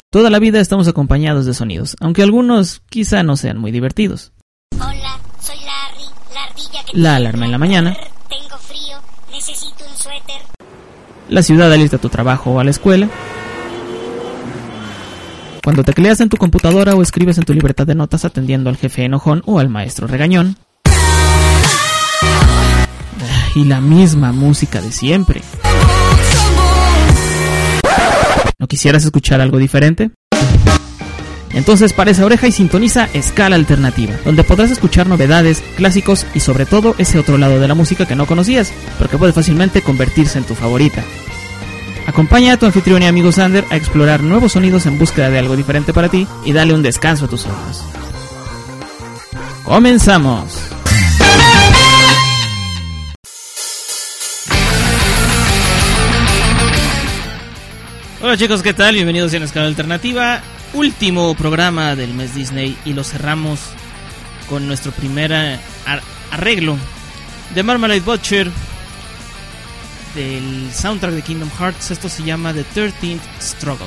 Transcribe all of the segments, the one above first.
Toda la vida estamos acompañados de sonidos, aunque algunos quizá no sean muy divertidos. Hola, soy Larry, la ardilla que La alarma en la mañana. Tengo frío, necesito un suéter. La ciudad al irte a tu trabajo o a la escuela. Cuando tecleas en tu computadora o escribes en tu libreta de notas atendiendo al jefe enojón o al maestro regañón. Y la misma música de siempre. ¿No quisieras escuchar algo diferente? Entonces para esa oreja y sintoniza Escala Alternativa, donde podrás escuchar novedades, clásicos y sobre todo ese otro lado de la música que no conocías, pero que puede fácilmente convertirse en tu favorita. Acompaña a tu anfitrión y amigo Sander a explorar nuevos sonidos en búsqueda de algo diferente para ti y dale un descanso a tus oídos. ¡Comenzamos! Hola chicos, ¿qué tal? Bienvenidos a Escala Alternativa, último programa del mes Disney y lo cerramos con nuestro primer arreglo de Marmalade Butcher del soundtrack de Kingdom Hearts. Esto se llama The 13th Struggle.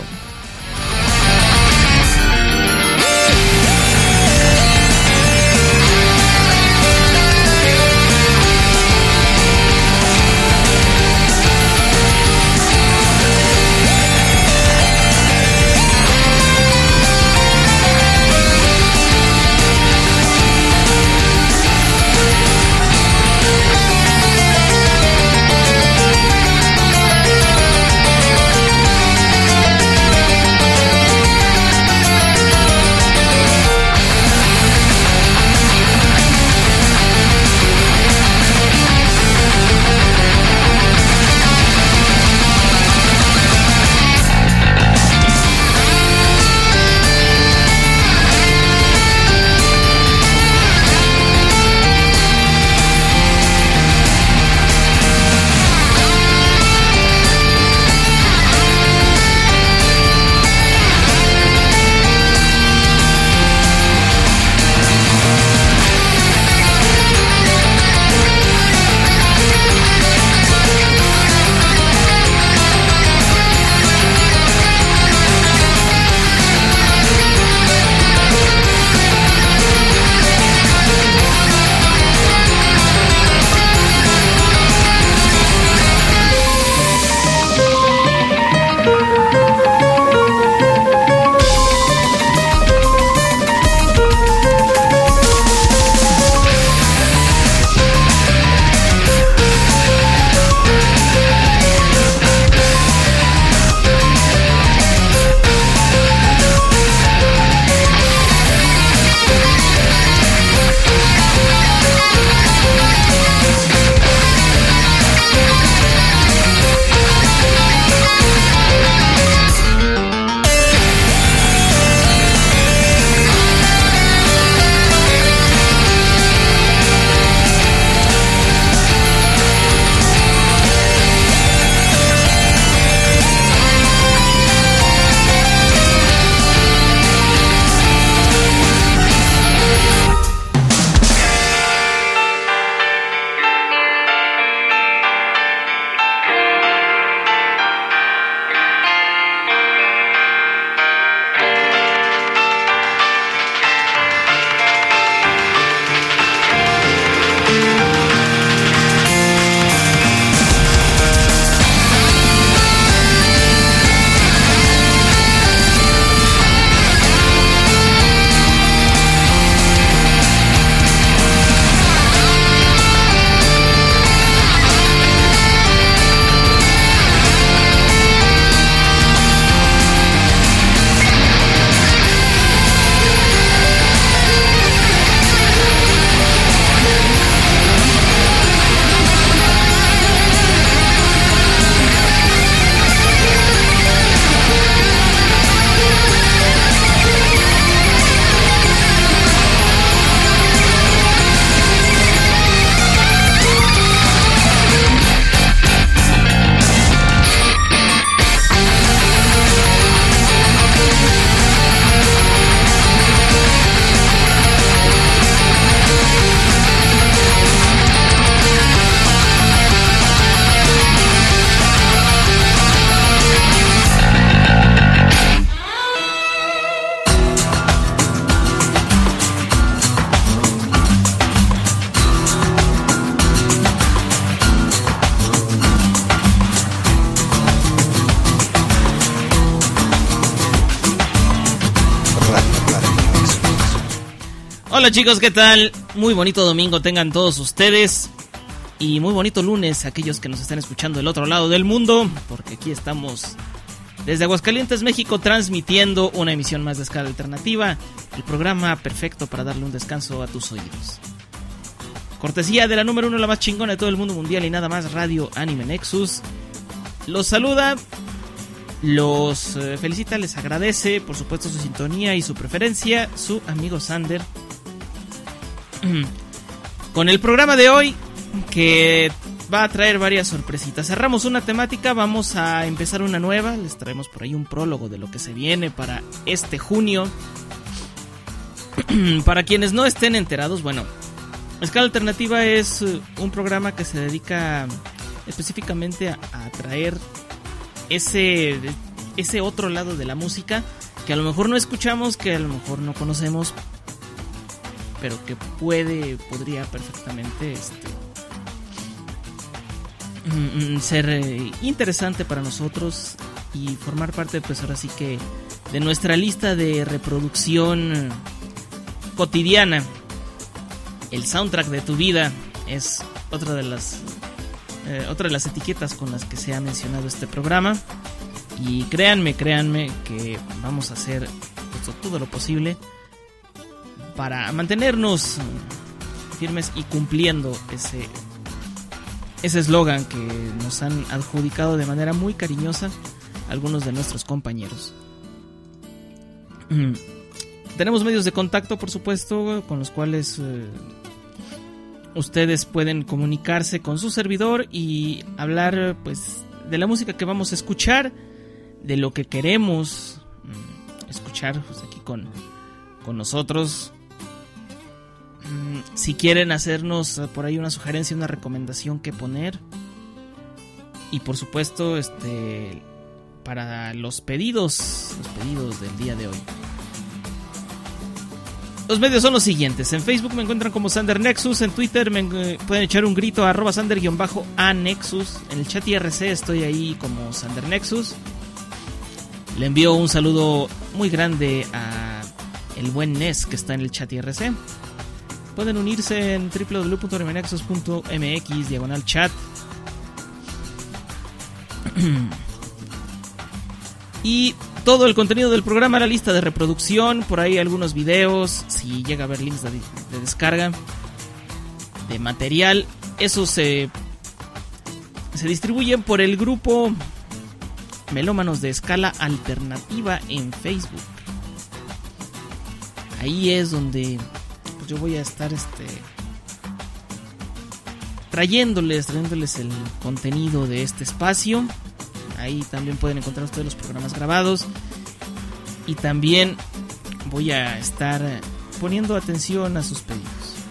Hola chicos, ¿qué tal? Muy bonito domingo tengan todos ustedes. Y muy bonito lunes a aquellos que nos están escuchando del otro lado del mundo. Porque aquí estamos desde Aguascalientes, México, transmitiendo una emisión más de Escala Alternativa. El programa perfecto para darle un descanso a tus oídos. Cortesía de la número 1, la más chingona de todo el mundo mundial y nada más, Radio Anime Nexus. Los saluda, los felicita, les agradece, por supuesto, su sintonía y su preferencia, su amigo Sander. Con el programa de hoy, que va a traer varias sorpresitas. Cerramos una temática, vamos a empezar una nueva. Les traemos por ahí un prólogo de lo que se viene para este junio. Para quienes no estén enterados, bueno, Escala Alternativa es un programa que se dedica específicamente a traer ese otro lado de la música que a lo mejor no escuchamos, que a lo mejor no conocemos, pero que podría perfectamente ser interesante para nosotros y formar parte, pues ahora sí que, de nuestra lista de reproducción cotidiana. El soundtrack de tu vida es otra de las etiquetas con las que se ha mencionado este programa. Y créanme que vamos a hacer todo lo posible para mantenernos firmes y cumpliendo ese eslogan que nos han adjudicado de manera muy cariñosa algunos de nuestros compañeros. Tenemos medios de contacto, por supuesto, con los cuales ustedes pueden comunicarse con su servidor y hablar, pues, de la música que vamos a escuchar, de lo que queremos escuchar, pues, aquí con nosotros. Si quieren hacernos por ahí una sugerencia, una recomendación que poner. Y por supuesto, para los pedidos del día de hoy. Los medios son los siguientes. En Facebook me encuentran como Sander Nexus. En Twitter me pueden echar un grito a @Sander_A_Nexus. En el chat IRC estoy ahí como Sander Nexus. Le envío un saludo muy grande a el buen Nes que está en el chat IRC. Pueden unirse en www.animenexus.mx/chat. Y todo el contenido del programa, la lista de reproducción, por ahí algunos videos, si llega a haber links de descarga de material, eso se distribuyen por el grupo Melómanos de Escala Alternativa en Facebook. Ahí es donde yo voy a estar trayéndoles el contenido de este espacio. Ahí también pueden encontrar ustedes los programas grabados. Y también voy a estar poniendo atención a sus pedidos.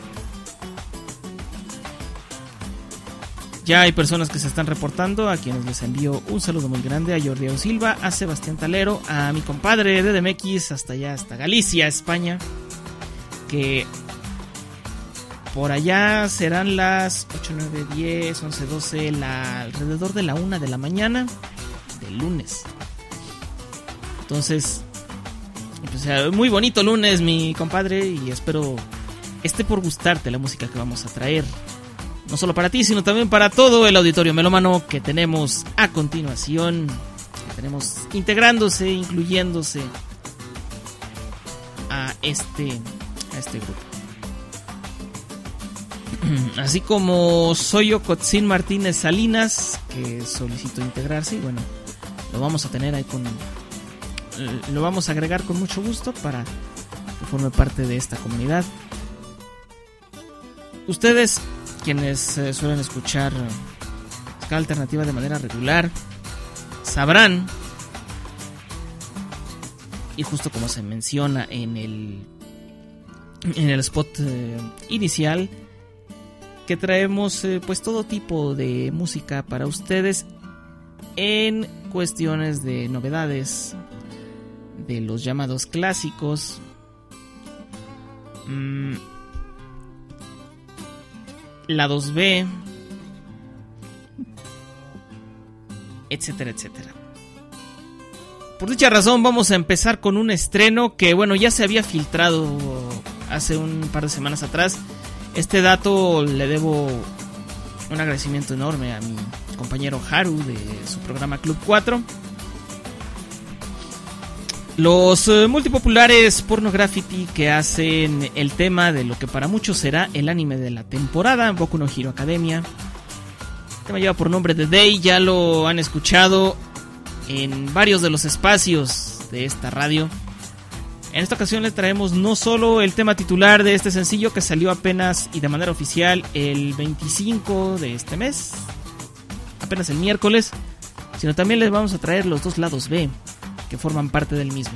Ya hay personas que se están reportando, a quienes les envío un saludo muy grande. A Jordi Silva, a Sebastián Talero, a mi compadre de DMX hasta allá, hasta Galicia, España, que por allá serán las 8, 9, 10, 11, 12, alrededor de la 1 de la mañana del lunes. Entonces, pues, muy bonito lunes, mi compadre, y espero esté por gustarte la música que vamos a traer. No solo para ti, sino también para todo el auditorio melómano que tenemos a continuación. Que tenemos integrándose, incluyéndose a este grupo. Así como Soyo Cotzín Martínez Salinas, que solicitó integrarse, y bueno, lo vamos a tener ahí lo vamos a agregar con mucho gusto para que forme parte de esta comunidad. Ustedes, quienes suelen escuchar Escala Alternativa de manera regular, sabrán, y justo como se menciona en el spot inicial, que traemos pues todo tipo de música para ustedes en cuestiones de novedades, de los llamados clásicos, lados B, etcétera, etcétera. Por dicha razón vamos a empezar con un estreno que, bueno, ya se había filtrado hace un par de semanas atrás. Este dato le debo un agradecimiento enorme a mi compañero Haru de su programa Club 4. Los multipopulares Porno Graffiti que hacen el tema de lo que para muchos será el anime de la temporada, Boku no Hero Academia. El tema lleva por nombre The Day, ya lo han escuchado en varios de los espacios de esta radio. En esta ocasión les traemos no solo el tema titular de este sencillo que salió apenas y de manera oficial el 25 de este mes, apenas el miércoles, sino también les vamos a traer los dos lados B que forman parte del mismo.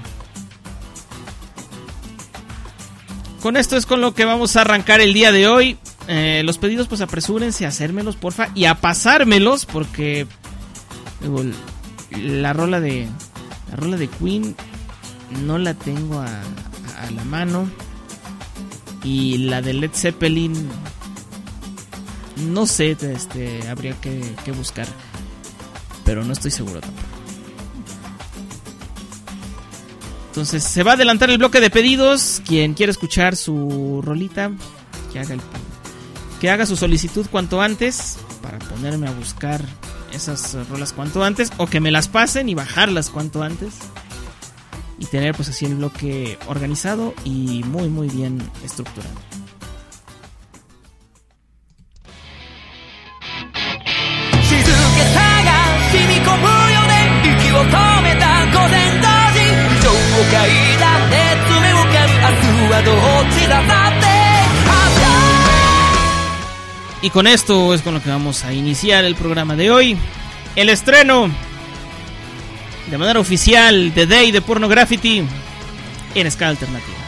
Con esto es con lo que vamos a arrancar el día de hoy. Los pedidos, pues apresúrense a hacérmelos, porfa, y a pasármelos, porque la rola de Queen no la tengo a la mano, y la de Led Zeppelin no sé, habría que buscar, pero no estoy seguro tampoco. Entonces se va a adelantar el bloque de pedidos. Quien quiera escuchar su rolita, que haga su solicitud cuanto antes, para ponerme a buscar esas rolas cuanto antes, o que me las pasen y bajarlas cuanto antes, y tener pues así el bloque organizado y muy muy bien estructurado. Y con esto es con lo que vamos a iniciar el programa de hoy. El estreno de manera oficial The Day de Porno Graffiti en Escala Alternativa.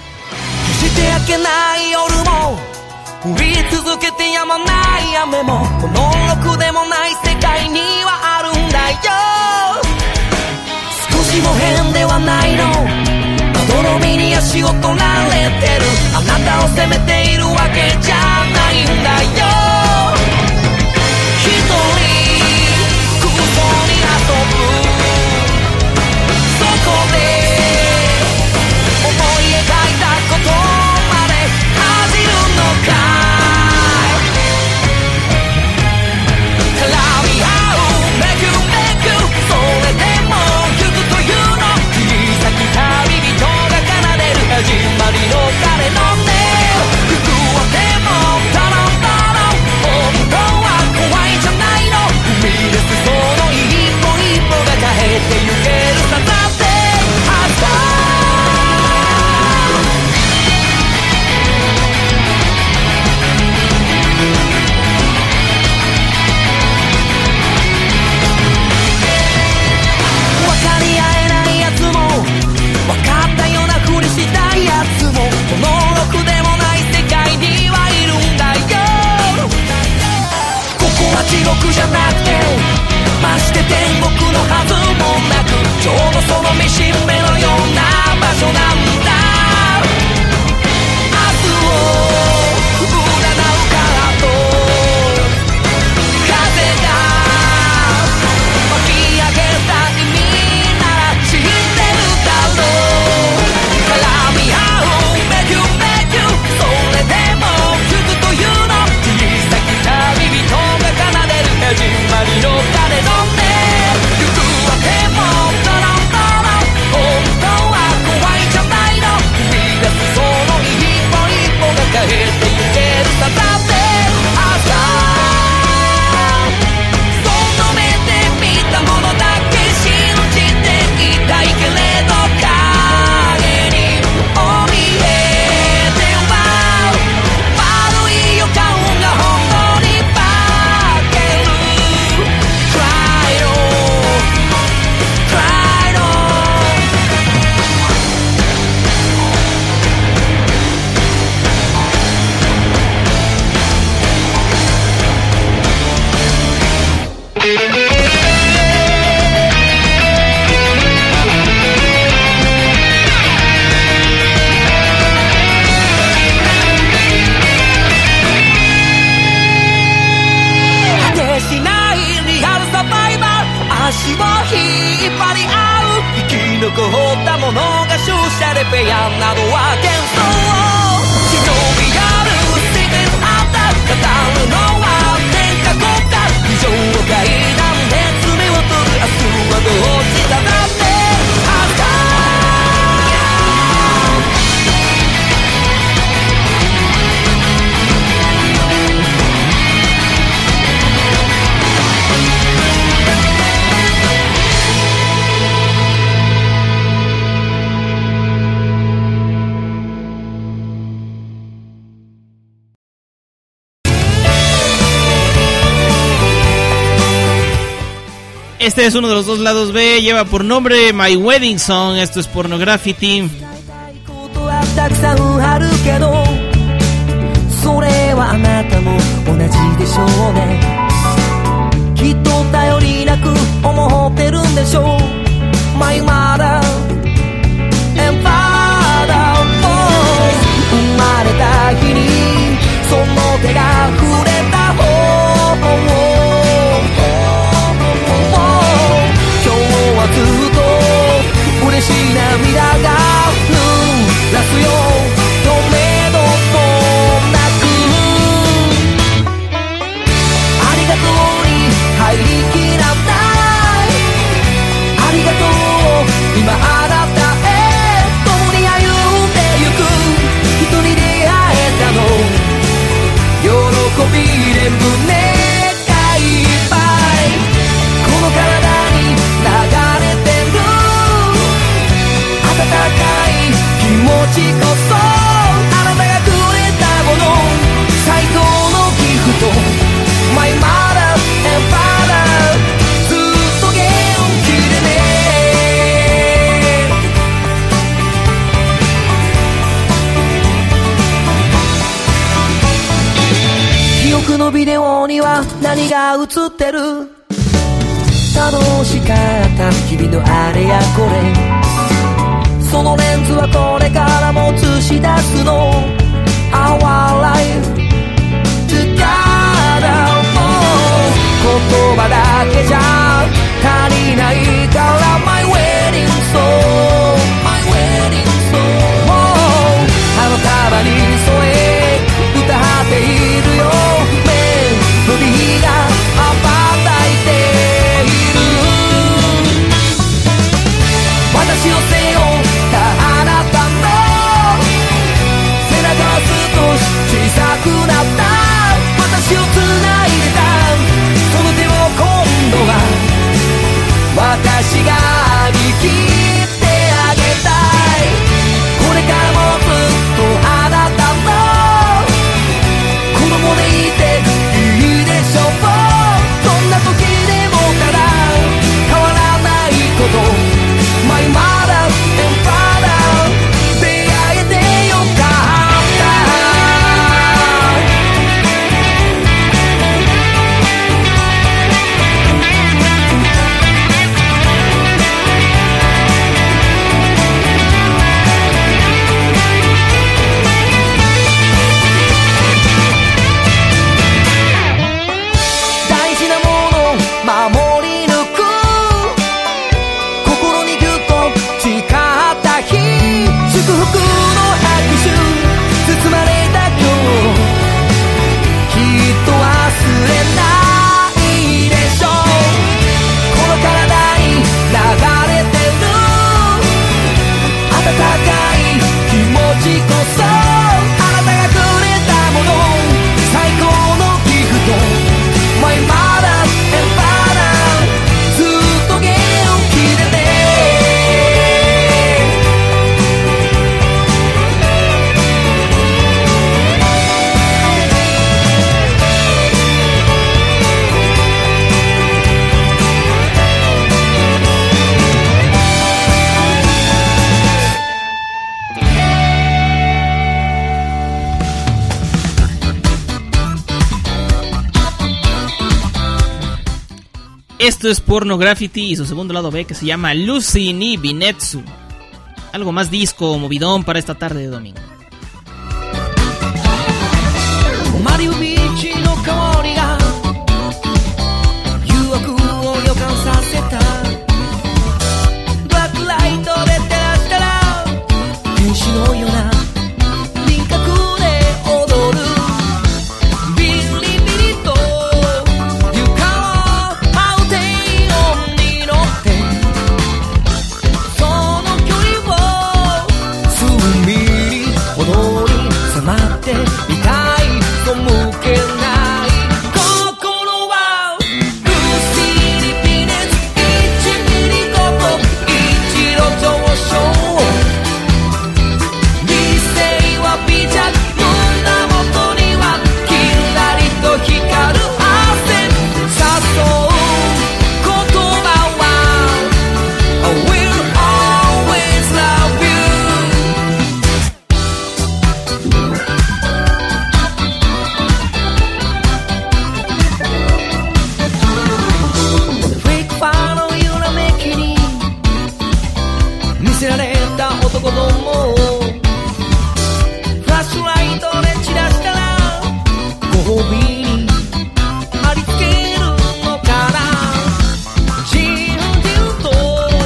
Este es uno de los dos lados B, lleva por nombre My Wedding Song, esto es Pornography. それはあなたも同じでしょうねきっと頼りなく思ってるんでしょう My mother and father 生まれた日にその手が触れた方今日はずっと嬉しい涙が濡らすよ止めどもなくありがとうに入りきらないありがとう今あなたへ共に歩んでゆく人に出会えたの喜びで胸がいっぱいこの体に流れてる温かい気持ちこそあなたがくれたもの最高のギフト My mother and father ずっと元気でね記憶のビデオには何が映ってる楽しかった日々のあれやこれそのレンズはこれからも映し出すの Our life together 言葉だけじゃ足りないから My wedding song My wedding song 花束に添え歌っているよメロディーが羽ばたいている私を背負ったあなたの背中は少し小さくなった私を繋いでたその手を今度は私が握ってあげたいこれからもずっとあなたの子供でいていいでしょうどんな時でもただ変わらないこと My mother and father 出会えてよかった大事なもの守り抜く心にぎゅっと誓った日祝福の拍手包まれた今日きっと忘れないでしょうこの体に流れてる温かい気持ちこそあなたがくれたもの最高のギフト My mother and father ずっと元気でね Esto es Pornography y su segundo lado B que se llama Lucy ni Binetsu. Algo más disco o movidón para esta tarde de domingo. マリウビーチの香りが誘惑を予感させたバックライトで照らしたら天使のような輪郭でせられた男どもをフラッシュライトで散らしたらご褒美に貼り付けるのかな。じんじんと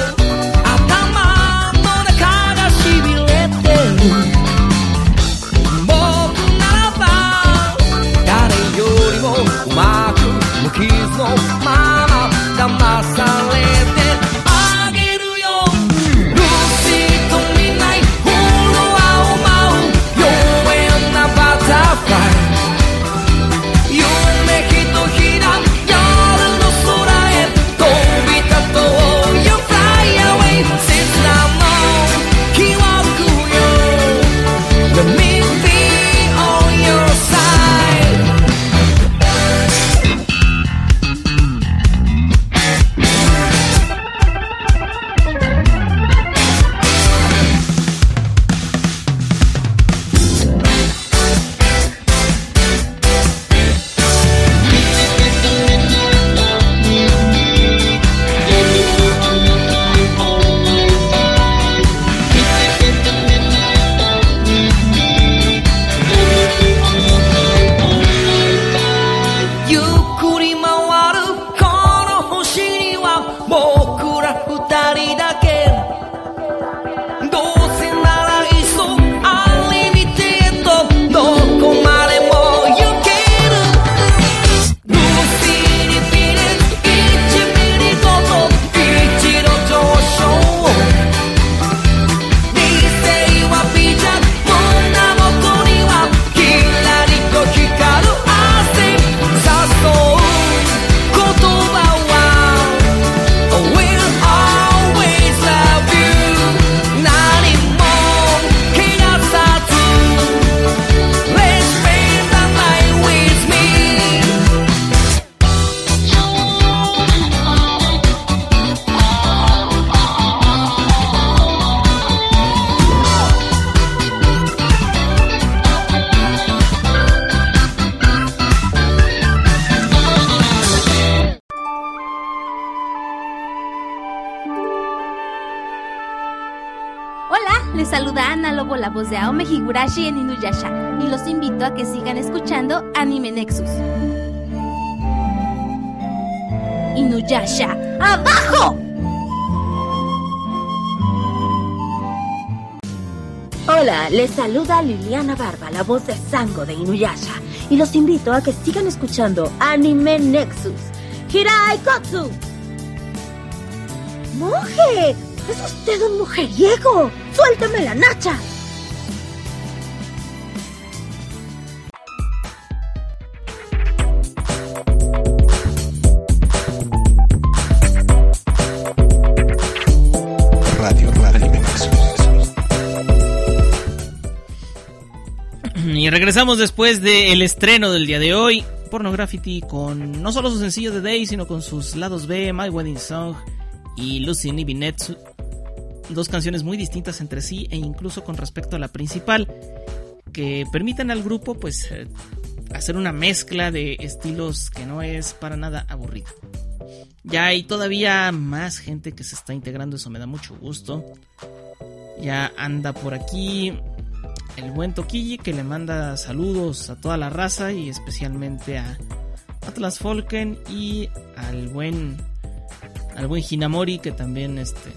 頭の中がしびれてる。僕ならば誰よりもうまく無傷のまま騙されてあげるよ。ルーシーと見ないフォロワーを舞う妖艶なバタフライ。夢一ひら夜の空へ飛び立とう。 You fly away 切なの記憶よ。 Let me be on your side。ゆっくり回るこの星には僕ら二人だけ。どうせならいっそアンリミテッドどこまでも行ける。ルーシーにピレ1ミリごと一度上昇。理性は微弱胸元にはキラリと光る汗誘う言葉は We'll always love you。 何も汚さず Let's spend the night with me。 Hola, les saluda Ana Lobo, la voz de Aome Higurashi en Inuyasha, y los invito a que sigan escuchando Anime Nexus. Inuyasha, ¡abajo! Hola, les saluda Liliana Barba, la voz de Sango de Inuyasha, y los invito a que sigan escuchando Anime Nexus. Hirai Kotsu. ¡Monje! ¡Es usted un mujeriego! ¡Suéltame la nacha! Radio Anime Nexus. Y regresamos después del estreno del día de hoy, Pornography, con no solo su sencillo de Day, sino con sus lados B, My Wedding Song y Lucy ni Binetsu. Dos canciones muy distintas entre sí e incluso con respecto a la principal, que permiten al grupo pues hacer una mezcla de estilos que no es para nada aburrida. Ya hay todavía más gente que se está integrando, eso me da mucho gusto. Ya anda por aquí el buen Toquille, que le manda saludos a toda la raza y especialmente a Atlas Folken y al buen Hinamori, que también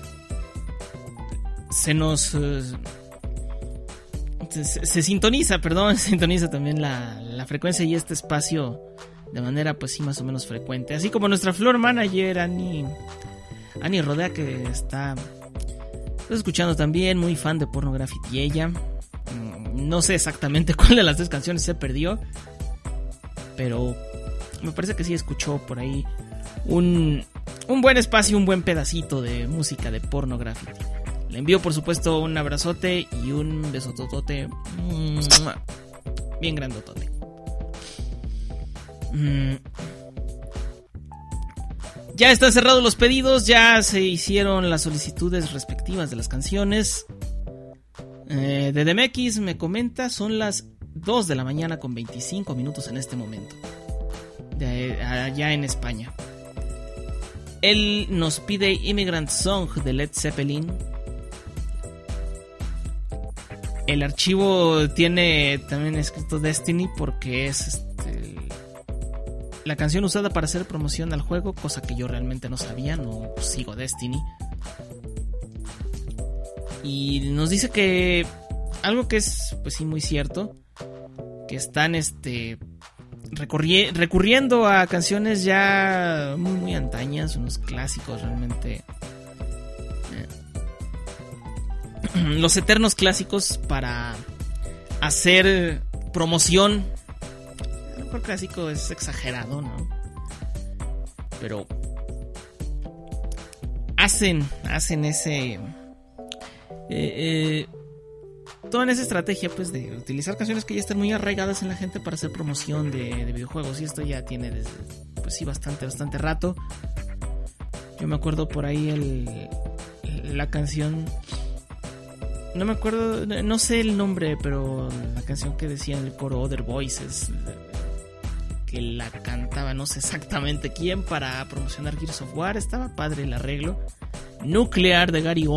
se sintoniza también la frecuencia y este espacio de manera pues sí más o menos frecuente, así como nuestra floor manager Ani Rodea, que está escuchando también, muy fan de Pornography, y ella no sé exactamente cuál de las tres canciones se perdió, pero me parece que sí escuchó por ahí un buen espacio, un buen pedacito de música de Pornography. Le envío por supuesto un abrazote y un besototote bien grandotote. Ya están cerrados los pedidos, ya se hicieron las solicitudes respectivas de las canciones. De DMX me comenta, son las 2 de la mañana con 25 minutos en este momento, allá en España. Él nos pide Immigrant Song de Led Zeppelin. el archivo tiene también escrito Destiny porque es la canción usada para hacer promoción al juego, cosa que yo realmente no sabía, no sigo Destiny. Y nos dice que algo que es, pues sí, muy cierto, que están recurriendo a canciones ya muy, muy antañas, unos clásicos realmente, los eternos clásicos para hacer promoción. A lo mejor clásico es exagerado, ¿no? Pero hacen ese toda esa estrategia, pues, de utilizar canciones que ya están muy arraigadas en la gente para hacer promoción de videojuegos. Y esto ya tiene desde, pues sí, bastante rato. Yo me acuerdo por ahí la canción, no me acuerdo, no sé el nombre, pero la canción que decía en el coro Other Voices, que la cantaba no sé exactamente quién para promocionar Gears of War. Estaba padre el arreglo. Nuclear de Gary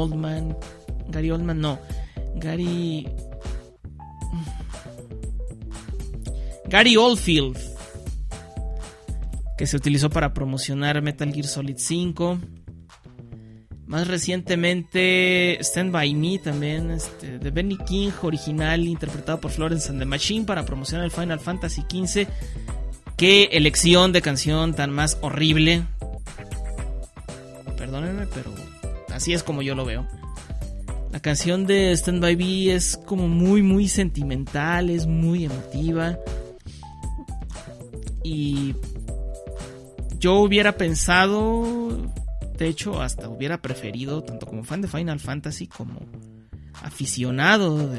Oldfield, que se utilizó para promocionar Metal Gear Solid 5. Más recientemente Stand By Me también, de Benny King, original, interpretado por Florence and the Machine para promocionar el Final Fantasy XV. Qué elección de canción tan más horrible. Perdónenme, pero así es como yo lo veo. La canción de Stand By Me es como muy, muy sentimental, es muy emotiva. Y yo hubiera pensado, de hecho, hasta hubiera preferido, tanto como fan de Final Fantasy como aficionado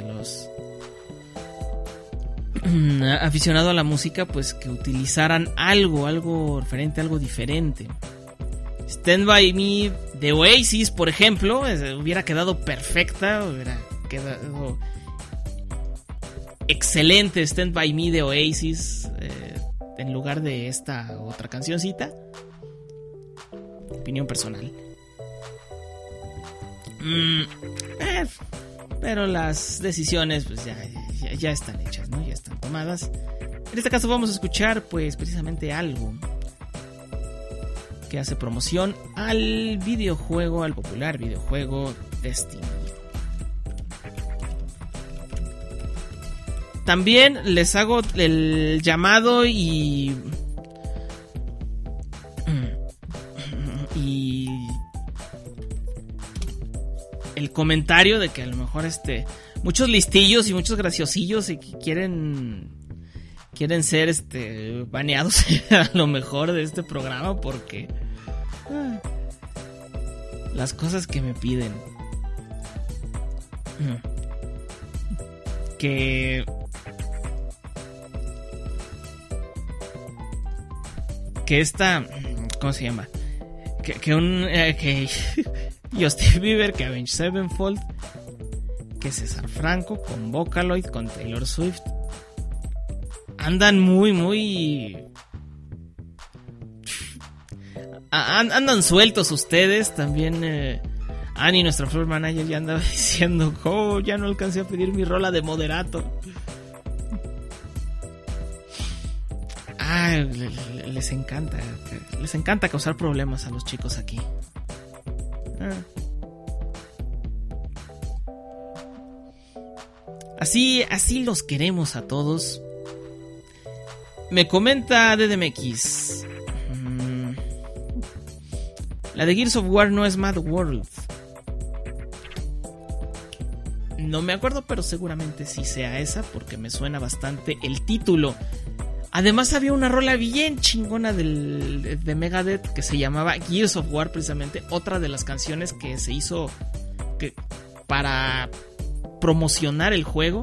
aficionado a la música, pues que utilizaran algo referente, algo diferente. Stand By Me de Oasis, por ejemplo, hubiera quedado perfecta, hubiera quedado excelente Stand By Me de Oasis, en lugar de esta otra cancioncita. Opinión personal. Pero las decisiones pues ya están hechas, ¿no? Ya están tomadas. En este caso vamos a escuchar pues precisamente algo que hace promoción al videojuego, al popular videojuego Destiny. También les hago el llamado y el comentario de que a lo mejor muchos listillos y muchos graciosillos y que quieren ser baneados a lo mejor de este programa porque las cosas que me piden, que esta, ¿cómo se llama? Que Justin Bieber, que Avenged Sevenfold, que César Franco con Vocaloid, con Taylor Swift, andan muy andan sueltos ustedes. También Annie, nuestra floor manager, ya andaba diciendo, ya no alcancé a pedir mi rola de moderato. Les encanta causar problemas a los chicos aquí. Así los queremos a todos. Me comenta DDMX, la de Gears of War no es Mad World. No me acuerdo, pero seguramente sí sea esa, porque me suena bastante el título. Además había una rola bien chingona de Megadeth que se llamaba Gears of War, precisamente. Otra de las canciones que se hizo para promocionar el juego.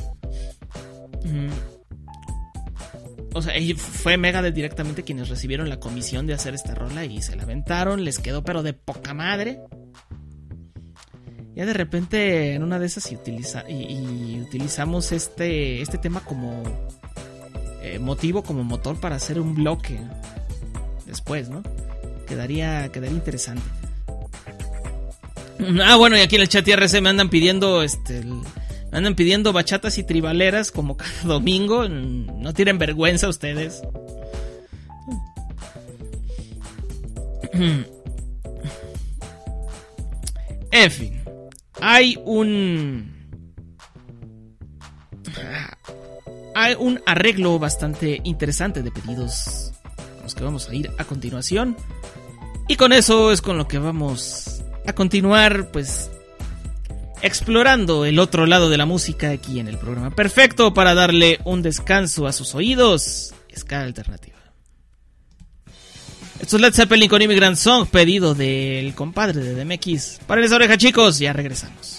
O sea, fue Megadeth directamente quienes recibieron la comisión de hacer esta rola y se la aventaron, les quedó pero de poca madre. Ya de repente en una de esas utilizamos este tema como motivo, como motor para hacer un bloque después, ¿no? Quedaría interesante. Bueno, y aquí en el chat IRC me andan pidiendo Andan pidiendo bachatas y tribaleras como cada domingo. No tienen vergüenza ustedes. En fin, hay un arreglo bastante interesante de pedidos con los que vamos a ir a continuación. Y con eso es con lo que vamos a continuar, pues, explorando el otro lado de la música aquí en el programa. Perfecto para darle un descanso a sus oídos. Escala alternativa. Esto es Led Zeppelin con Immigrant Song, pedido del compadre de DMX. Párenles la oreja, chicos, ya regresamos.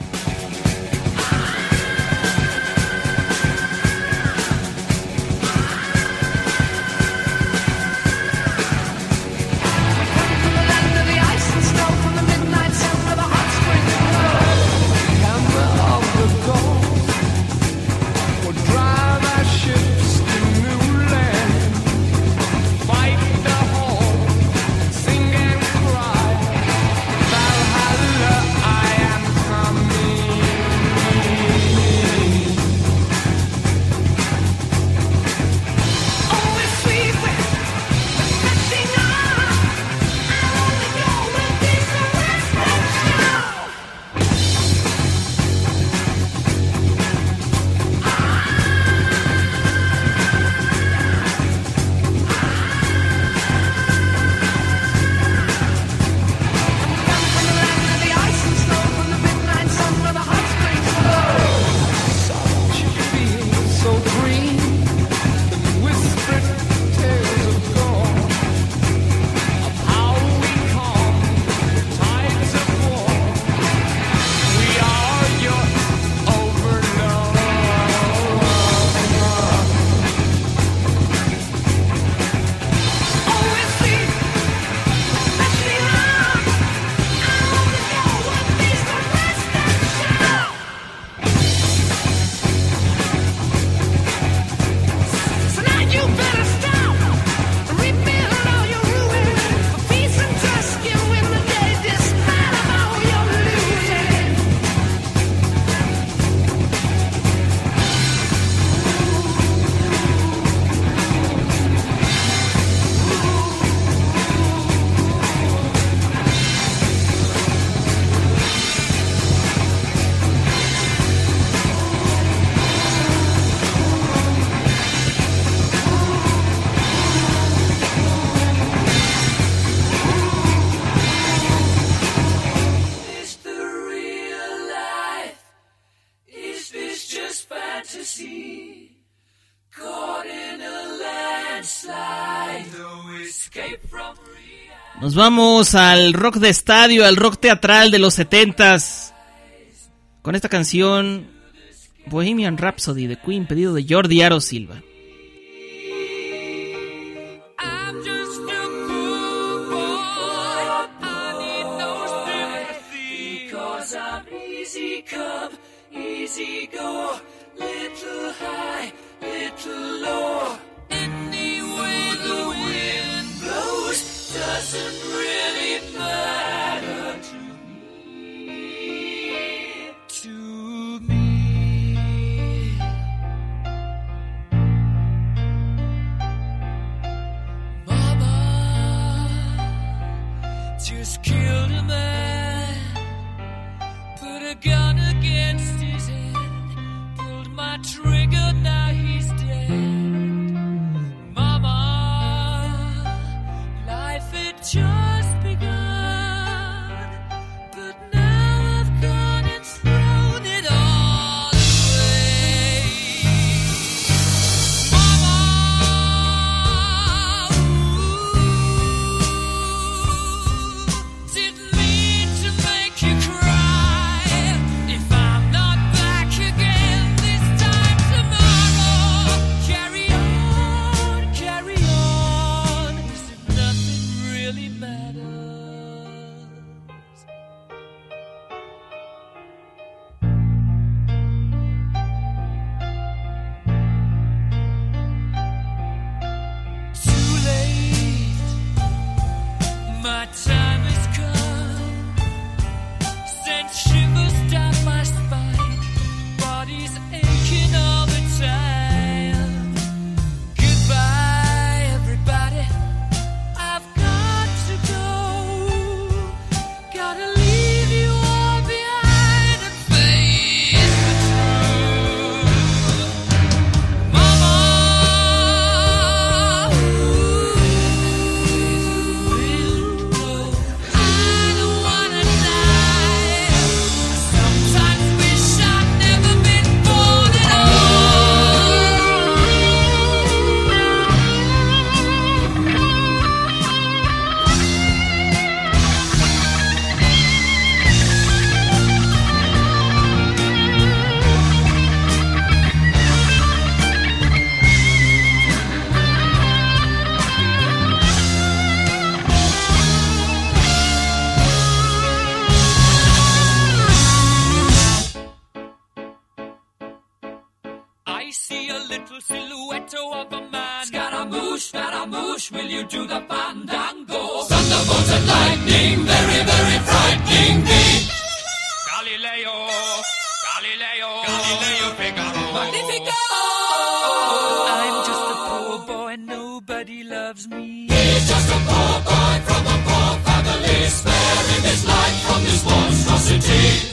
Nos vamos al rock de estadio, al rock teatral de los 70s. Con esta canción Bohemian Rhapsody de Queen, pedido de Jordi Aro Silva. Doesn't really matter to me. Mama just killed a man, put a gun against his head, pulled my trigger, now he's dead. Mama, life had just begun, but now I've gone and thrown it all away. Mama, didn't mean to make you cry. If I'm not back again this time tomorrow, little silhouette of a man. Scaramouche, will you do the fandango? Thunderbolt and lightning, very, very frightening me. Galileo, Figaro. Magnifico! I'm just a poor boy, nobody loves me. He's just a poor boy from a poor family, sparing his life from this monstrosity.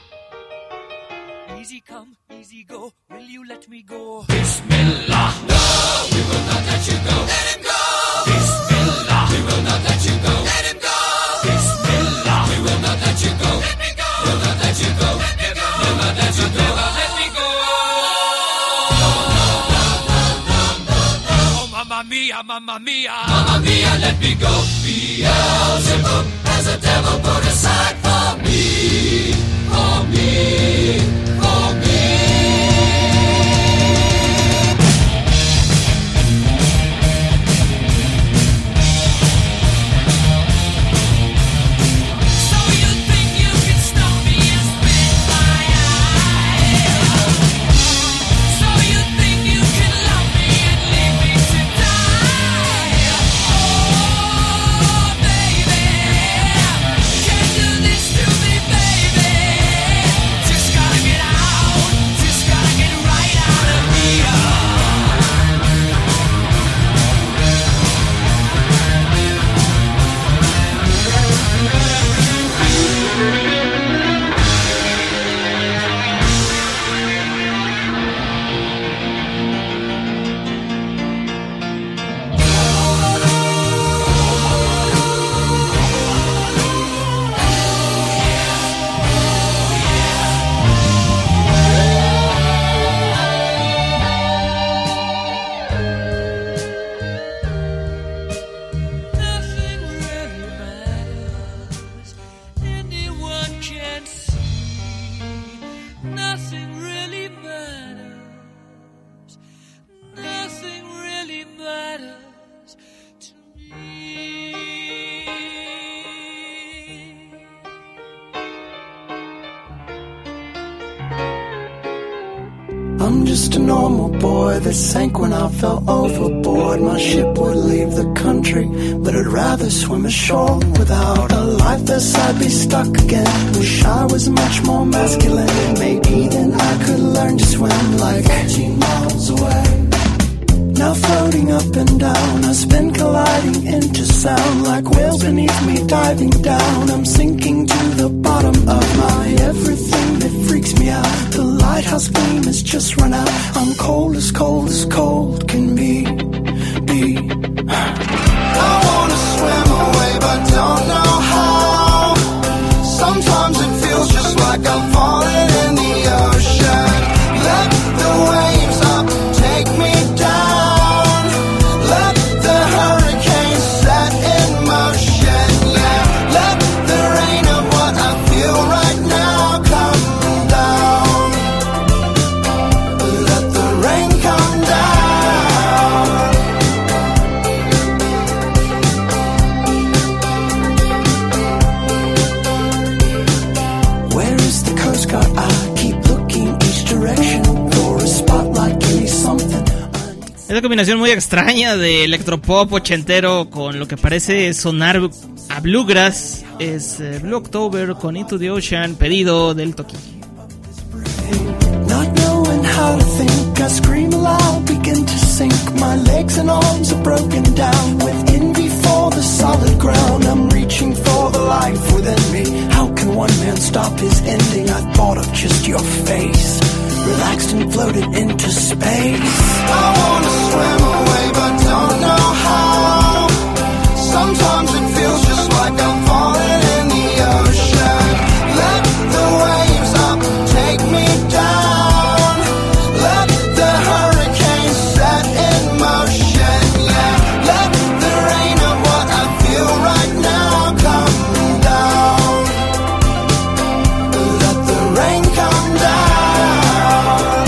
Easy come, easy go, will you let me go? Bismillah, no, we will not let you go. Let him go! Bismillah, we will not let you go. Let him go! Bismillah, we will not let you go. Let me go! We'll not let you go. Let me go! We'll not let you go. Let me go! Oh, mamma mia, mamma mia. Mamma mia, let me go. Beelzebub has a devil put aside for me. For me. For me. I'm just a normal boy that sank when I fell overboard. My ship would leave the country, but I'd rather swim ashore. Without a life vest I'd be stuck again. Wish I was much more masculine. Maybe then I could learn to swim like 14 miles away. Now floating up and down, I spin colliding into sound. Like whales beneath me diving down, I'm sinking to the bottom of my everything that freaks me out. The lighthouse gleam has just run out. I'm cold as cold can be. I wanna swim away but don't know how. Sometimes it feels just like I'm falling in the ocean. Let the waves up take me down. Let the hurricane set in motion. Yeah, let the rain of what I feel right now come down. Let the rain come down. Where is the Coast Guard? I keep looking each direction for a spotlight, give me something. Es una combinación muy extraña de electropop ochentero con lo que parece sonar a bluegrass. Es Blue October con Into the Ocean, pedido del Toki. Not knowing how to think, I scream aloud, begin to sink. My legs and arms are broken down with envy for the solid ground. I'm reaching for the life within me. How can one man stop his ending? I thought of just your face, relaxed and floated into space. I wanna swim away but don't know how. Sometimes it feels just like I'm falling in the ocean. Let the waves up take me down. Let the hurricane set in motion. Yeah, let the rain of what I feel right now come down. Let the rain come down.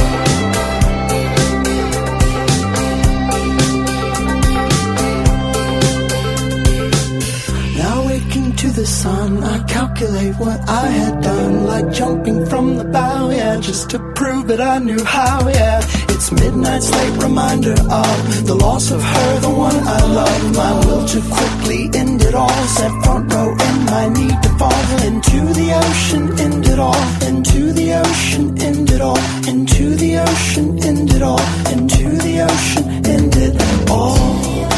Now waking to the sun, I calculate what I had done, like jumping from the bow, yeah, just to prove it, I knew how, yeah. It's midnight's late reminder of the loss of her, the one I love. My will to quickly end it all, sent front row in my need to fall into the ocean, end it all, into the ocean, end it all, into the ocean, end it all, into the ocean, end it all.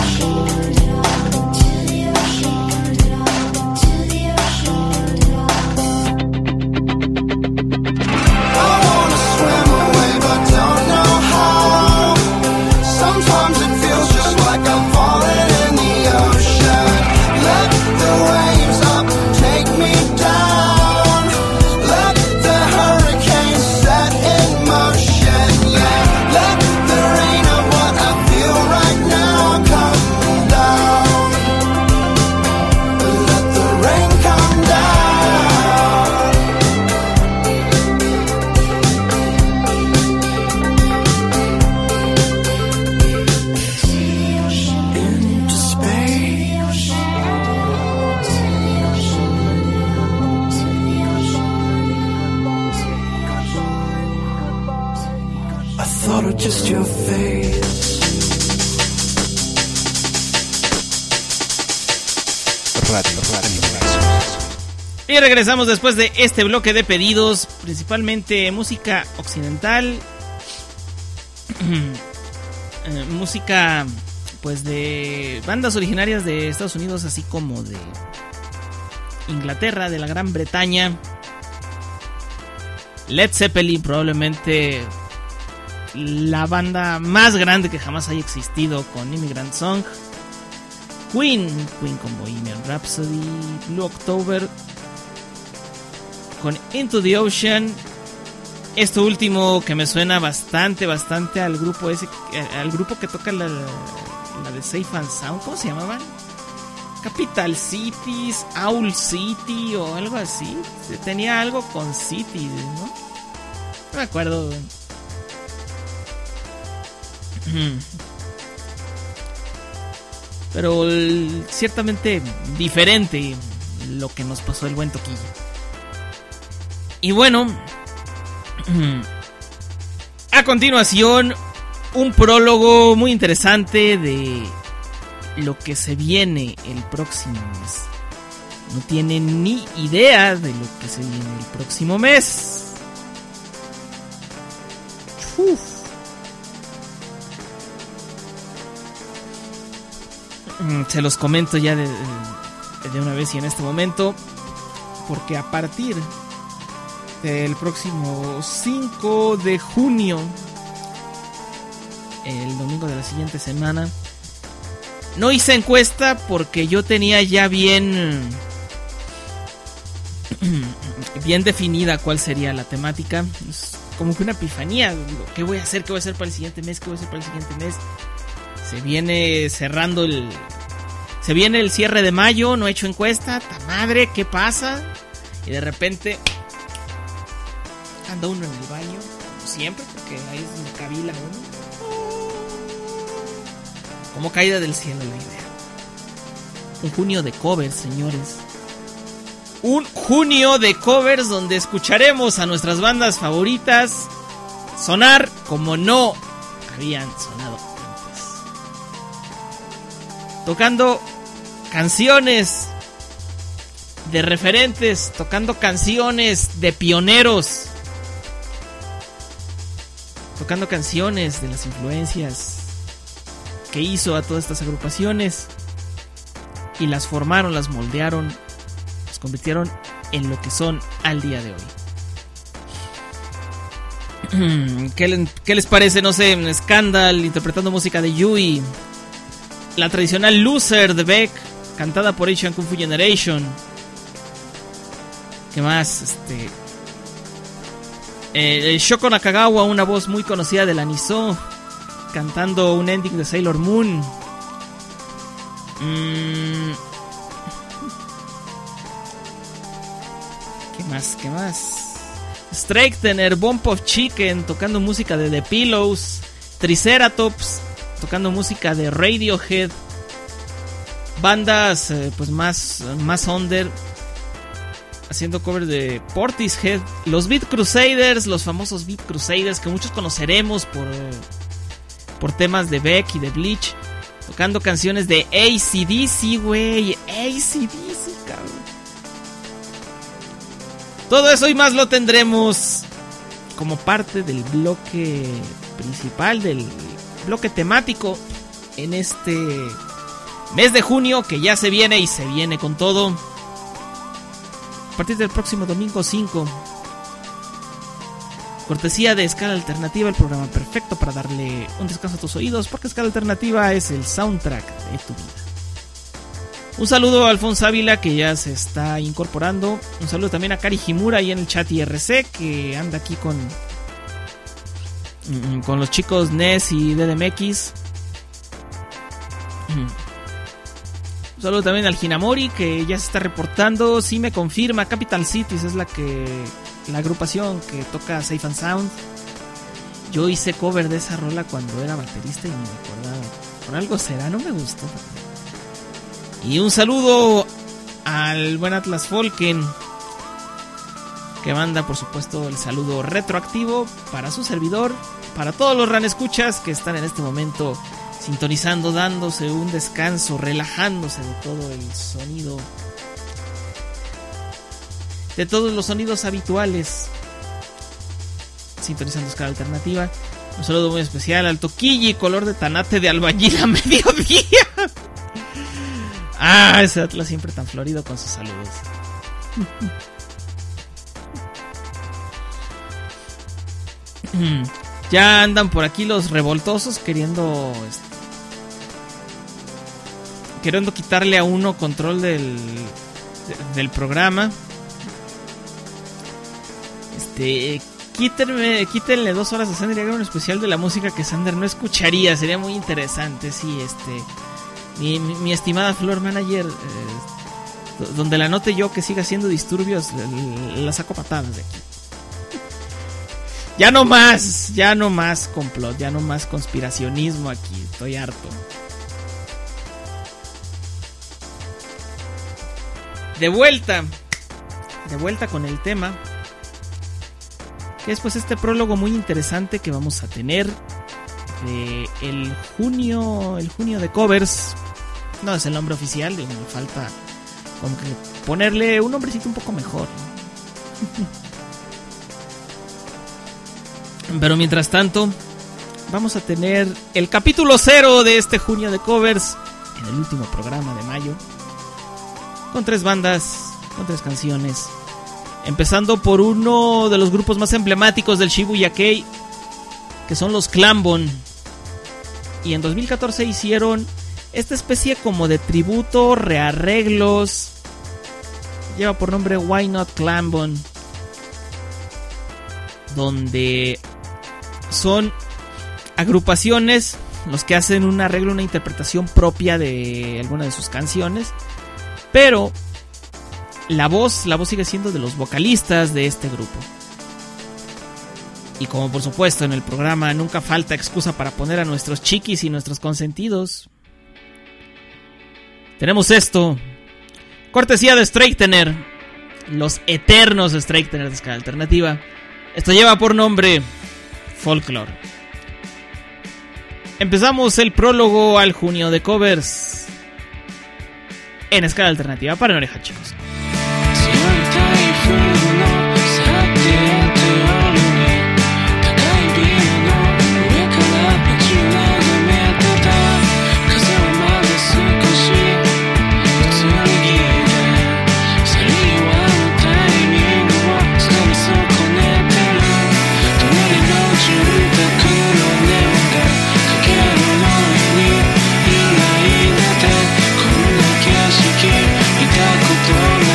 Just your face. Y regresamos después de este bloque de pedidos, principalmente música occidental, música pues de bandas originarias de Estados Unidos, así como de Inglaterra, de la Gran Bretaña. Led Zeppelin, probablemente la banda más grande que jamás haya existido, con Immigrant Song. Queen con Bohemian Rhapsody. Blue October con Into the Ocean. Esto último que me suena bastante al grupo ese, al grupo que toca la de Safe and Sound. ¿Cómo se llamaban? Capital Cities, Owl City o algo así. Tenía algo con City, ¿no? No me acuerdo. Pero ciertamente diferente lo que nos pasó el buen Toquillo. Y bueno, a continuación un prólogo muy interesante de lo que se viene el próximo mes. No tienen ni idea de lo que se viene el próximo mes. Se los comento ya de una vez y en este momento, porque a partir del próximo 5 de junio, el domingo de la siguiente semana, no hice encuesta porque yo tenía ya bien definida cuál sería la temática. Es como que una epifanía. Digo, ¿qué voy a hacer? ¿Qué voy a hacer para el siguiente mes? ¿Qué voy a hacer para el siguiente mes? Se viene cerrando se viene el cierre de mayo, no he hecho encuesta, ¡ta madre! ¿Qué pasa? Y de repente anda uno en el baño, como siempre, porque ahí es donde cabila uno. Como caída del cielo la idea. Un junio de covers, señores. Un junio de covers donde escucharemos a nuestras bandas favoritas sonar como no habían sonado antes. Tocando canciones de referentes, tocando canciones de pioneros, tocando canciones de las influencias que hizo a todas estas agrupaciones y las formaron, las moldearon, las convirtieron en lo que son al día de hoy. ¿Qué les parece? No sé, Scandal interpretando música de Yui, la tradicional Loser de Beck cantada por Asian Kung Fu Generation. ¿Qué más? Shoko Nakagawa, una voz muy conocida de la Niso, cantando un ending de Sailor Moon. ¿Qué más? Straightener, Bump of Chicken, tocando música de The Pillows. Triceratops, tocando música de Radiohead. Bandas pues más under. haciendo cover de Portishead, los Beat Crusaders, los famosos Beat Crusaders que muchos conoceremos por temas de Beck y de Bleach, tocando canciones de AC/DC, güey, AC/DC, cabrón. Todo eso y más lo tendremos como parte del bloque principal, del bloque temático en este mes de junio que ya se viene y se viene con todo. A partir del próximo domingo 5, cortesía de Escala Alternativa, el programa perfecto para darle un descanso a tus oídos, porque Escala Alternativa es el soundtrack de tu vida. Un saludo a Alfonso Ávila, que ya se está incorporando. Un saludo también a Kari Himura ahí en el chat IRC, que anda aquí con los chicos NES y DDMX. Un saludo también al Hinamori, que ya se está reportando. Sí me confirma, Capital Cities es la agrupación que toca Safe and Sound. Yo hice cover de esa rola cuando era baterista y ni me acordaba. Por algo será, no me gustó. Y un saludo al buen Atlas Folken, que manda por supuesto el saludo retroactivo para su servidor, para todos los ranescuchas que están en este momento sintonizando, dándose un descanso, relajándose de todo el sonido, de todos los sonidos habituales, sintonizando Escala Alternativa. Un saludo muy especial al Toquilli, color de tanate de albañil a mediodía. Ah, ese Atlas siempre tan florido con sus saludos. Ya andan por aquí los revoltosos queriendo quitarle a uno control del programa. Quítenle 2 horas a Sander y hagan un especial de la música que Sander no escucharía. Sería muy interesante, sí, mi estimada Floor Manager, donde la note yo que siga haciendo disturbios, la saco patadas de aquí. Ya no más complot, ya no más conspiracionismo aquí, estoy harto. De vuelta con el tema, que es pues este prólogo muy interesante que vamos a tener de el junio de covers. No es el nombre oficial, y me falta como que ponerle un nombrecito un poco mejor, ¿no? Pero mientras tanto, vamos a tener el capítulo 0 de este junio de covers en el último programa de mayo, con 3 bandas, con 3 canciones, empezando por uno de los grupos más emblemáticos del Shibuya Kei, que son los Clambon. Y en 2014 hicieron esta especie como de tributo, rearreglos, lleva por nombre Why Not Clambon, donde son agrupaciones los que hacen un arreglo, una interpretación propia de alguna de sus canciones, pero la voz sigue siendo de los vocalistas de este grupo. Y como por supuesto en el programa nunca falta excusa para poner a nuestros chiquis y nuestros consentidos, tenemos esto, cortesía de Straightener, los eternos Straightener de Escala Alternativa. Esto lleva por nombre Folklore. Empezamos el prólogo al junio de covers en Escala Alternativa para oreja, chicos. Todo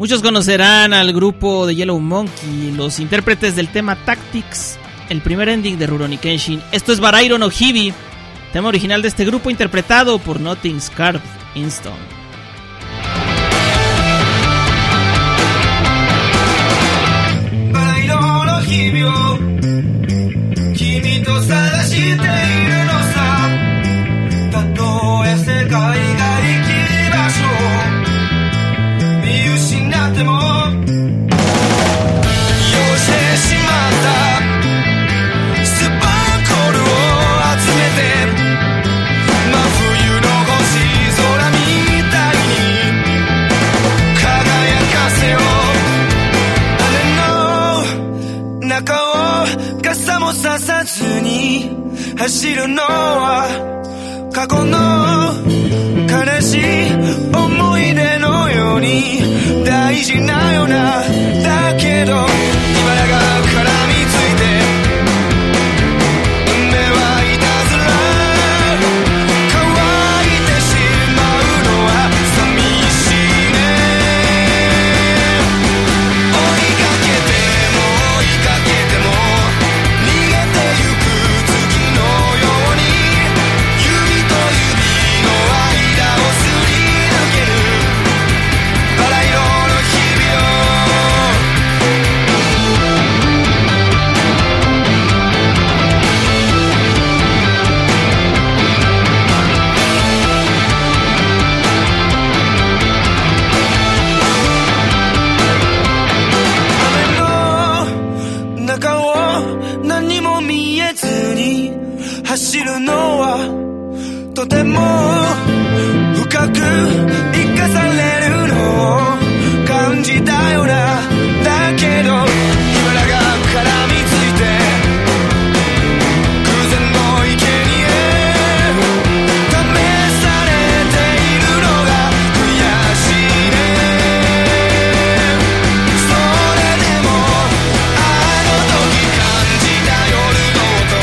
Muchos conocerán al grupo de Yellow Monkey, los intérpretes del tema Tactics, el primer ending de Rurouni Kenshin. Esto es Barairo no Hibi, tema original de este grupo interpretado por Nothing's Carved in Stone. 刺さずに走るのは過去の悲しい思い出のように大事なよな。だけど今だが絡みついて運命はいたずら乾いてしまうのは寂しいね。追いかけても追いかけても走るのはとても深く生かされるのを感じたよな。だけど今だが絡みついて偶然の生贄試されているのが悔しいね。それでもあの時感じた夜の音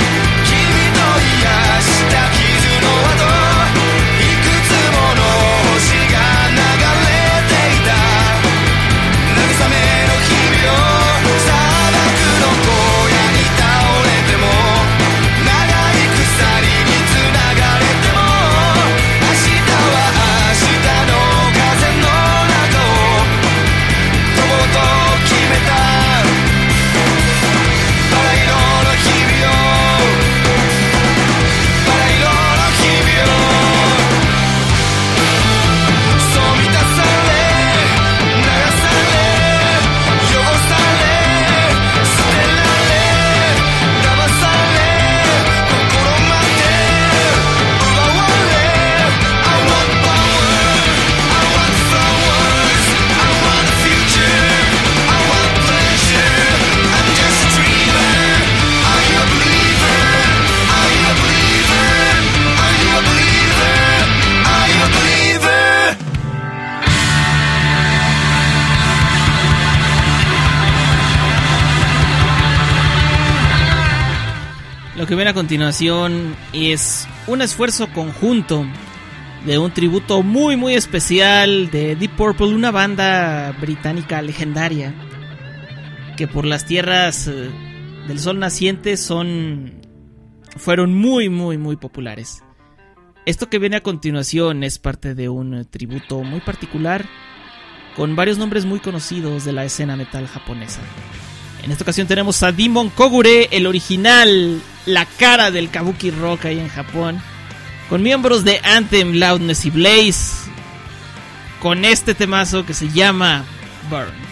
した傷の跡いくつもの星が流れていた慰めの日々を砂漠の荒野に倒れても長い鎖につながれても明日は明日の風の中を飛ぼうと決めたバラ色の日々を Lo que viene a continuación es un esfuerzo conjunto de un tributo muy muy especial de Deep Purple, una banda británica legendaria que por las tierras del sol naciente fueron muy muy muy populares. Esto que viene a continuación es parte de un tributo muy particular con varios nombres muy conocidos de la escena metal japonesa. En esta ocasión tenemos a Demon Kogure, el original, la cara del kabuki rock ahí en Japón, con miembros de Anthem, Loudness y Blaze, con este temazo que se llama Burn.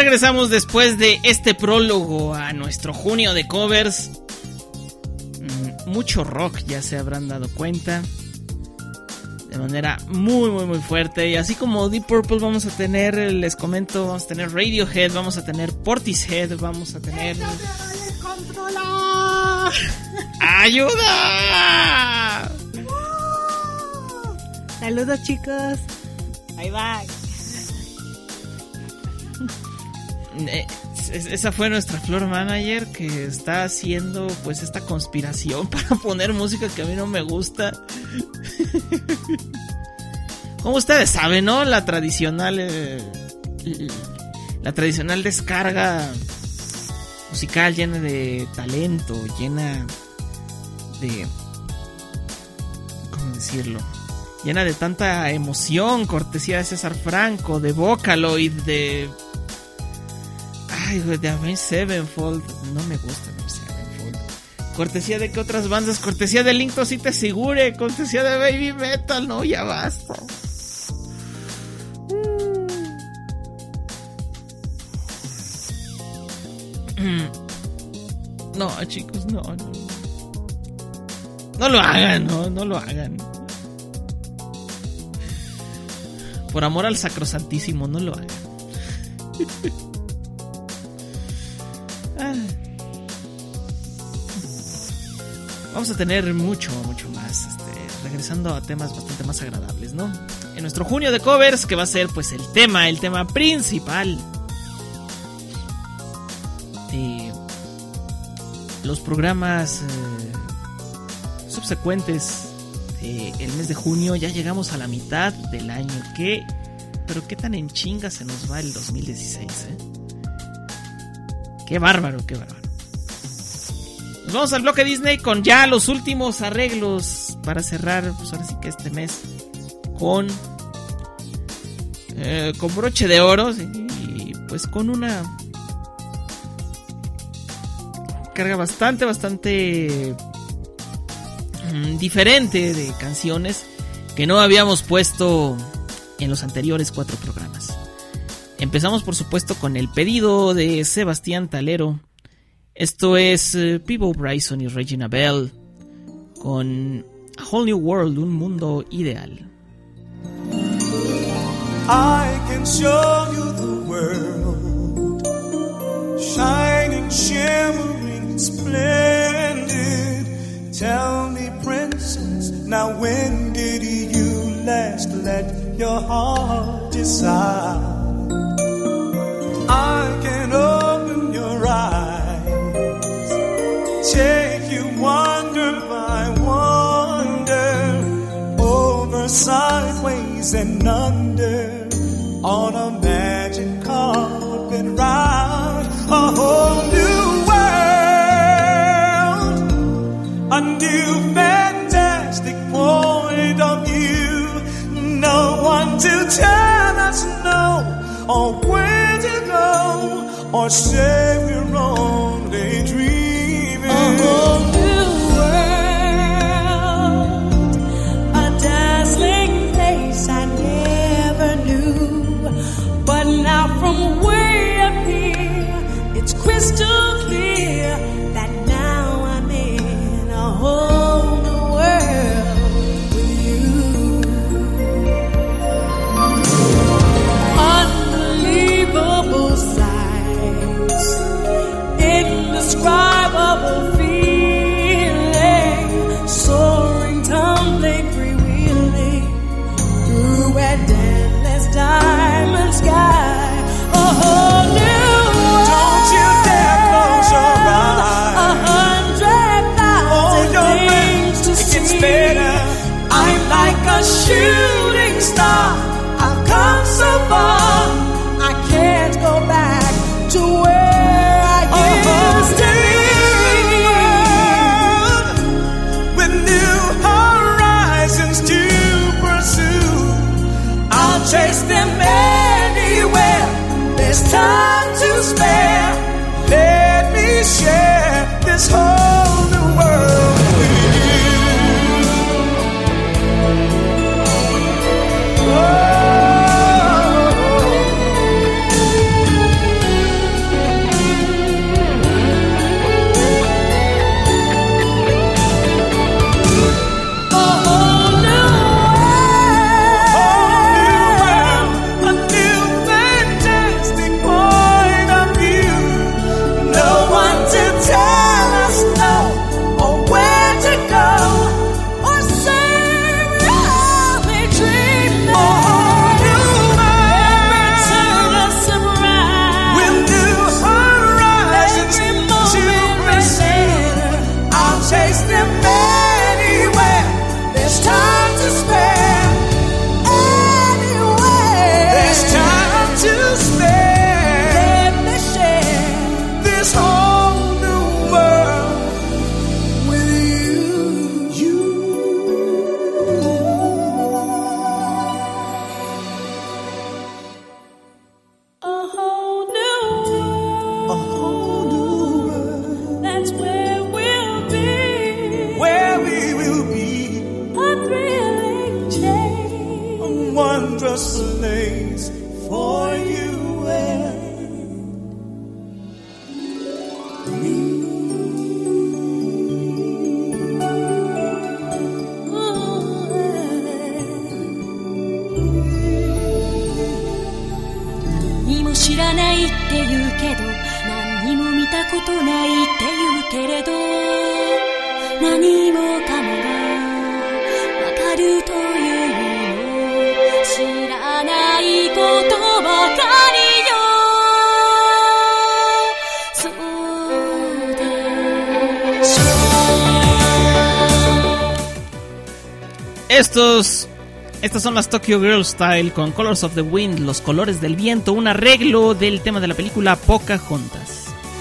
regresamos después de este prólogo a nuestro junio de covers. Mucho rock, ya se habrán dado cuenta. De manera muy, muy, muy fuerte. Y así como Deep Purple vamos a tener, les comento, vamos a tener Radiohead, vamos a tener Portishead, vamos a tener... ¡Ayuda! Saludos, chicos. Ahí va. Esa fue nuestra floor manager que está haciendo pues esta conspiración para poner música que a mí no me gusta. Como ustedes saben, ¿no? La tradicional descarga musical llena de talento, llena de... ¿cómo decirlo? Llena de tanta emoción, cortesía de César Franco, de Vocaloid, de... ay, de Avenged Sevenfold. No me gusta Avenged Sevenfold. Cortesía de qué otras bandas, cortesía de Link Si Te Segure, cortesía de Baby Metal. No, ya basta. No, chicos, no. No lo hagan, no lo hagan. Por amor al sacrosantísimo, no lo hagan. Vamos a tener mucho más, regresando a temas bastante más agradables, ¿no? En nuestro junio de covers, que va a ser pues el tema principal de los programas subsecuentes del mes de junio. Ya llegamos a la mitad del año. Pero qué tan en chinga se nos va el 2016, Qué bárbaro. Nos vamos al bloque Disney con ya los últimos arreglos para cerrar, pues ahora sí que este mes con broche de oro, y pues con una carga bastante diferente de canciones que no habíamos puesto en los anteriores 4 programas. Empezamos por supuesto con el pedido de Sebastián Talero. Esto es Peabo Bryson y Regina Bell con A Whole New World, un mundo ideal. I can show you the world, shining, shimmering, splendid. Tell me, princess, now when did you last let your heart decide? I can open your eyes, take you wonder by wonder, over, sideways and under, on a magic carpet ride. A whole new world, a new fantastic point of view. No one to tell us no, or where to go, or say we're only dreaming. A whole new world, a dazzling place I never knew. But now from way up here, it's crystal clear that now I'm in a whole new world with you. Unbelievable sights, indescribable feeling, soaring, tumbling, freewheeling through an endless diamond sky. A whole new world. Don't you dare close your eyes. 100,000 things to see. It gets better. I'm like a shooting star. I've come so far. I can't go back to where I used to be. With new horizons to pursue, I'll chase them anywhere. There's time to spare. Let me share this whole new world with you. Oh, wondrous place for you and me. 何も知らないって言うけど何にも見たことないって言うけれど何もかもがわかるというの知らないことばかりよそうでしょ Estas son las Tokyo Girl Style con Colors of the Wind, los colores del viento, un arreglo del tema de la película Pocahontas.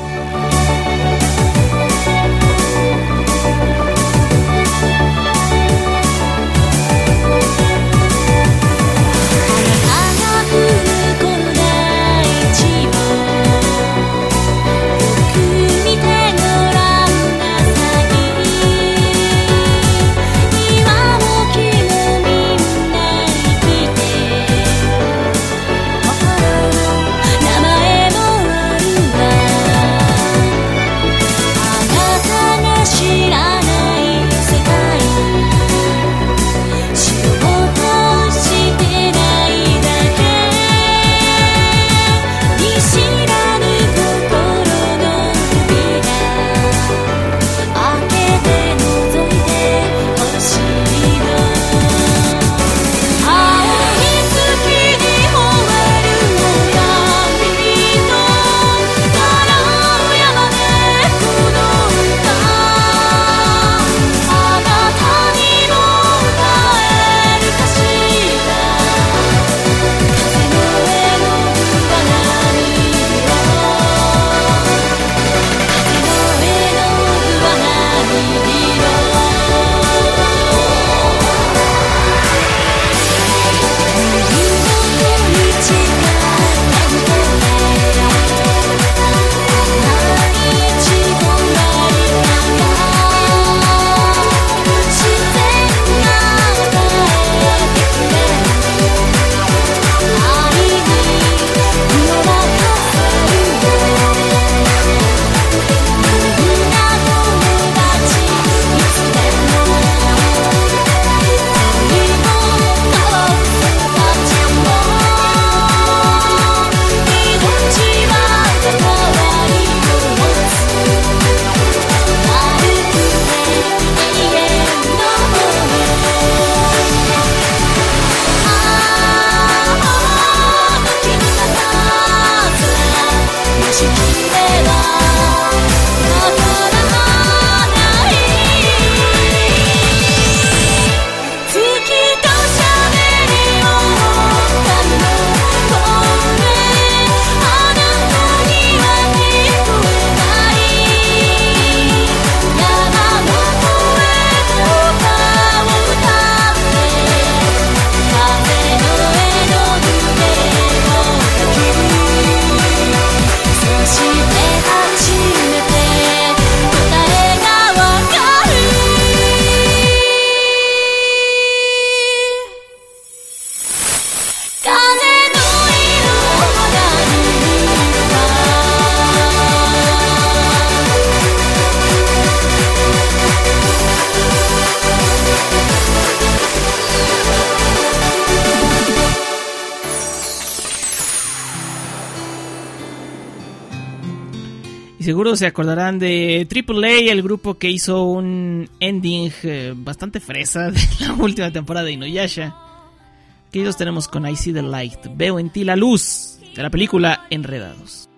Seguro se acordarán de AAA, el grupo que hizo un ending bastante fresa de la última temporada de Inuyasha. Aquí los tenemos con I See the Light, Veo en ti la luz, de la película Enredados.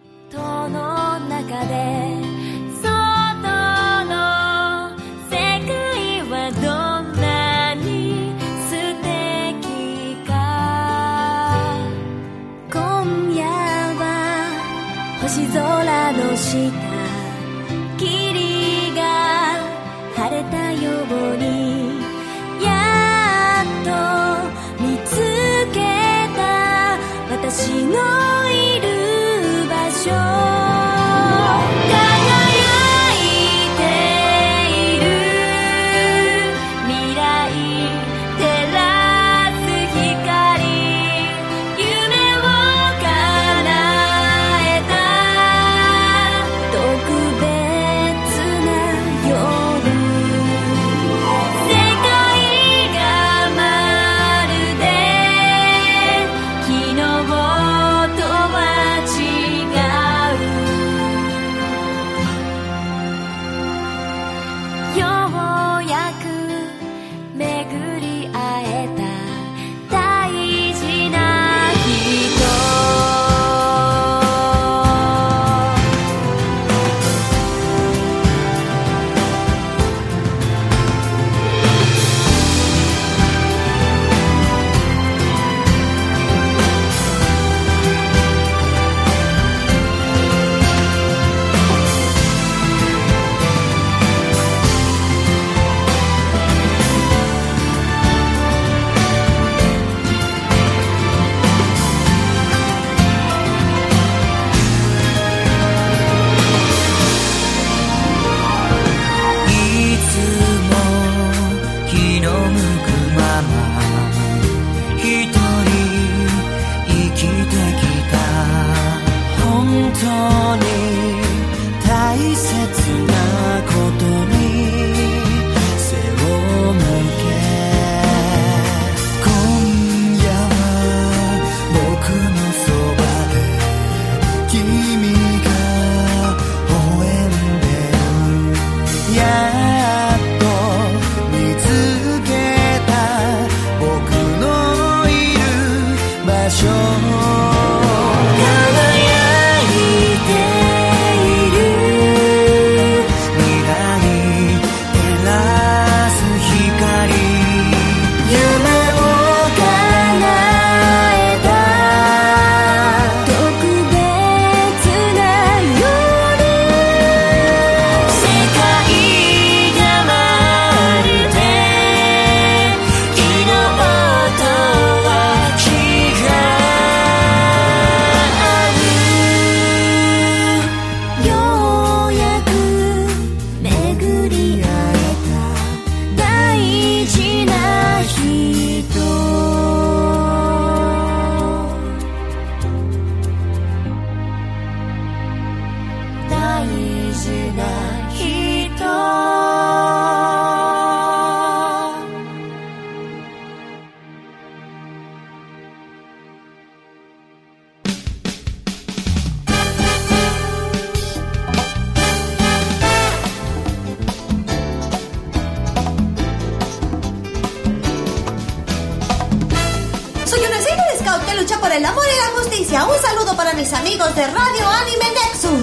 que lucha por el amor y la justicia. Un saludo para mis amigos de Radio Anime Nexus.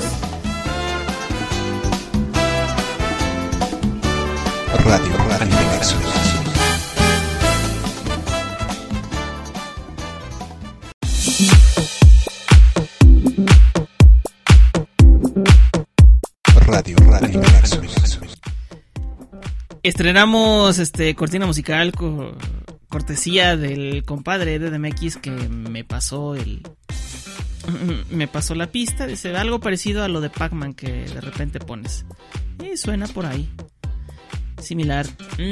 Radio Anime Nexus. Radio Anime Nexus. Estrenamos cortina musical cortesía del compadre de DMX que me pasó la pista. Dice algo parecido a lo de Pac-Man que de repente pones. Y suena por ahí. Similar.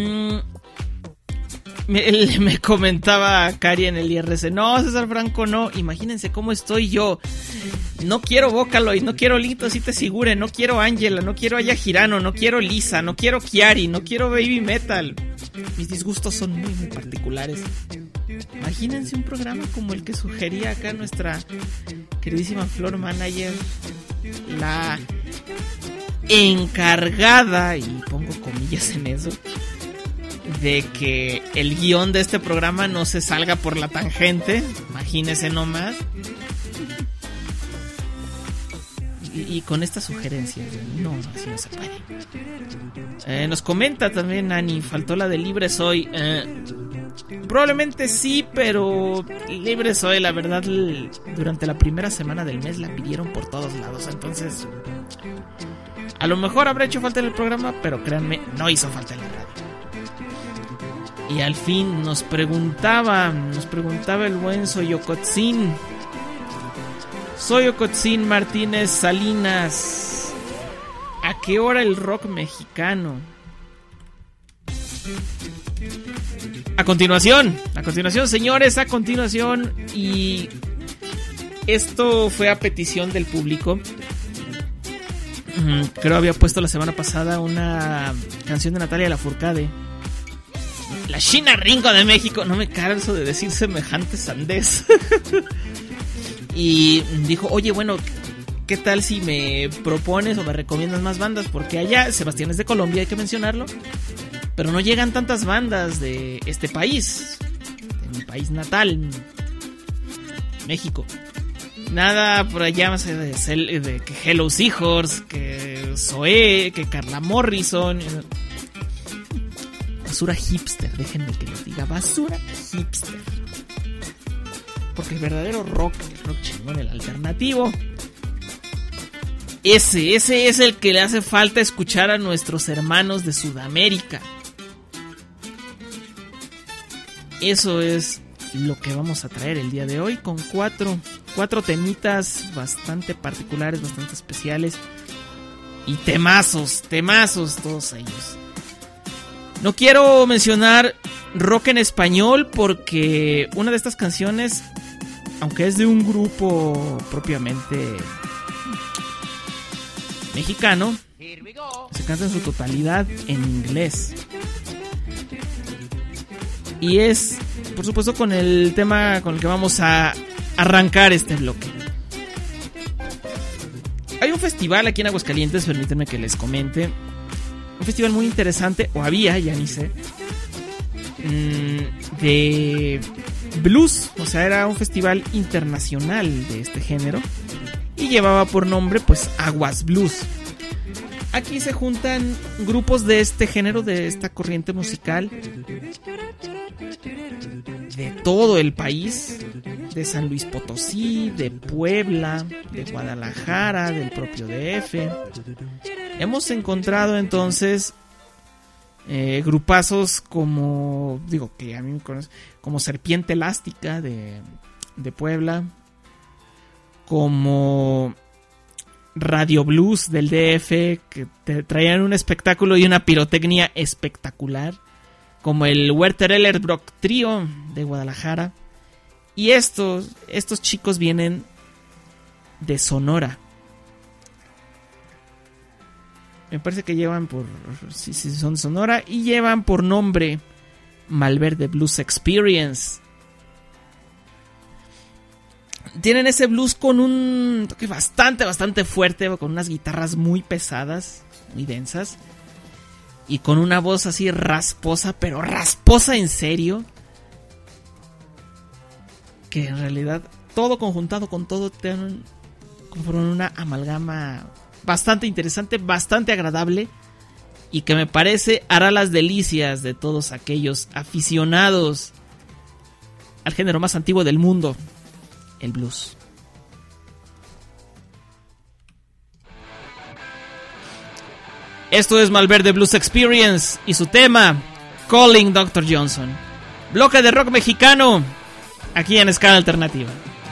Me comentaba Cari en el IRC. No, César Franco, no. Imagínense cómo estoy yo. No quiero Vocaloid, no quiero Lito Site Sigure, no quiero Angela, no quiero Aya Hirano, no quiero Lisa, no quiero Kiari, no quiero Baby Metal. Mis disgustos son muy, muy particulares. Imagínense un programa como el que sugería acá nuestra queridísima Floor Manager, la encargada, y pongo comillas en eso, de que el guión de este programa no se salga por la tangente. Imagínense nomás. Y con esta sugerencia, no, así no se puede. Nos comenta también Nani, faltó la de Libre Soy. Probablemente sí, pero Libre Soy, la verdad, durante la primera semana del mes la pidieron por todos lados. Entonces, a lo mejor habrá hecho falta en el programa, pero créanme, no hizo falta en la radio. Y al fin nos preguntaba el buen Soyocotzin Martínez Salinas, ¿a qué hora el rock mexicano? A continuación, señores, y esto fue a petición del público. Creo había puesto la semana pasada una canción de Natalia Lafourcade, la China Ringo de México. No me canso de decir semejante sandez. Y dijo, oye, bueno, ¿qué tal si me propones o me recomiendas más bandas? Porque allá, Sebastián es de Colombia, hay que mencionarlo, pero no llegan tantas bandas de este país, de mi país natal, México. Nada por allá más de que Hello Seahorse, que Zoé, que Carla Morrison. Basura hipster, déjenme que les diga, basura hipster. Porque el verdadero rock, el rock chingón, el alternativo, ese es el que le hace falta escuchar a nuestros hermanos de Sudamérica. Eso es lo que vamos a traer el día de hoy, con cuatro temitas bastante particulares, bastante especiales, y temazos todos ellos. No quiero mencionar rock en español porque una de estas canciones, aunque es de un grupo propiamente mexicano, se canta en su totalidad en inglés. Y es, por supuesto, con el tema con el que vamos a arrancar este bloque. Hay un festival aquí en Aguascalientes, permítanme que les comente. Un festival muy interesante, o había, ya ni sé, de blues. O sea, era un festival internacional de este género y llevaba por nombre, pues, Aguas Blues. Aquí se juntan grupos de este género, de esta corriente musical, de todo el país, de San Luis Potosí, de Puebla, de Guadalajara, del propio DF. Hemos encontrado entonces grupazos como, digo, que a mí me conocen, como Serpiente Elástica de Puebla, como Radio Blues del DF, que te traían un espectáculo y una pirotecnia espectacular, como el Werther Ellerbrock Trío de Guadalajara. Y estos chicos vienen de Sonora. Me parece que llevan por... Sí, son de Sonora. Y llevan por nombre Malverde Blues Experience. Tienen ese blues con un toque bastante fuerte, con unas guitarras muy pesadas, muy densas, y con una voz así rasposa, pero rasposa en serio, que en realidad todo conjuntado con todo conforman una amalgama bastante interesante, bastante agradable y que me parece hará las delicias de todos aquellos aficionados al género más antiguo del mundo, el blues. Esto es Malverde Blues Experience y su tema Calling Dr. Johnson. Bloque de rock mexicano aquí en Escala Alternativa.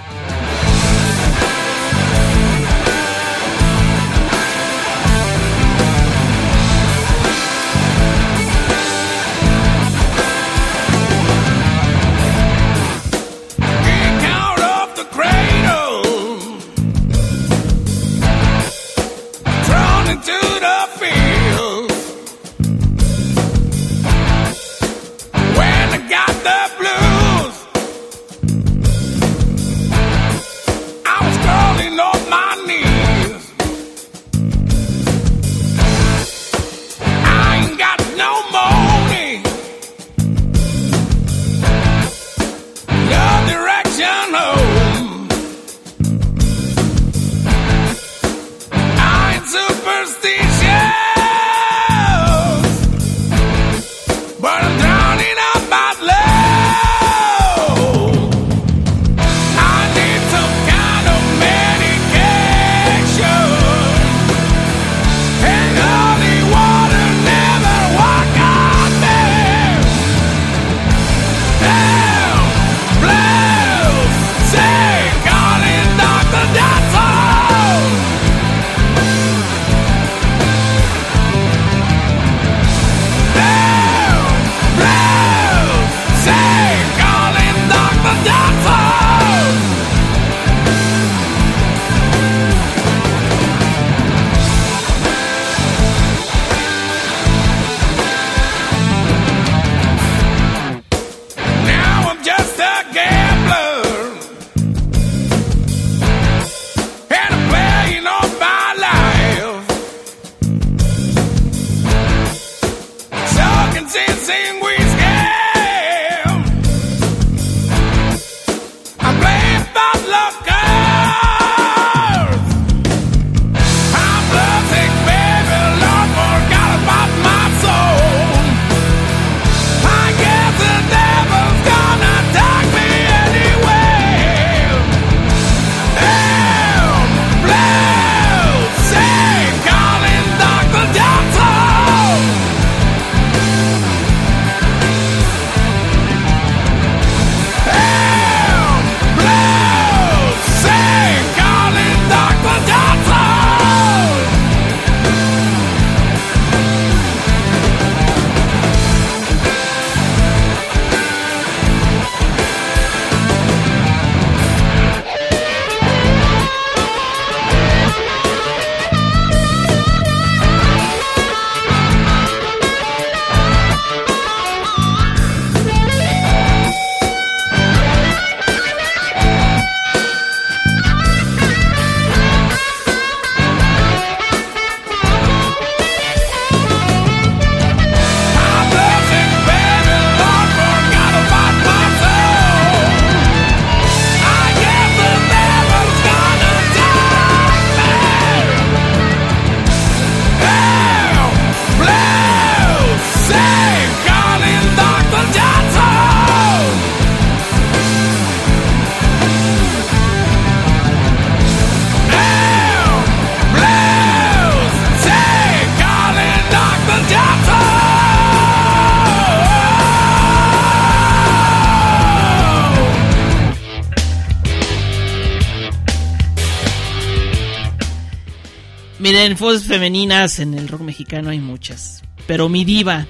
Miren, voces femeninas en el rock mexicano hay muchas, pero mi diva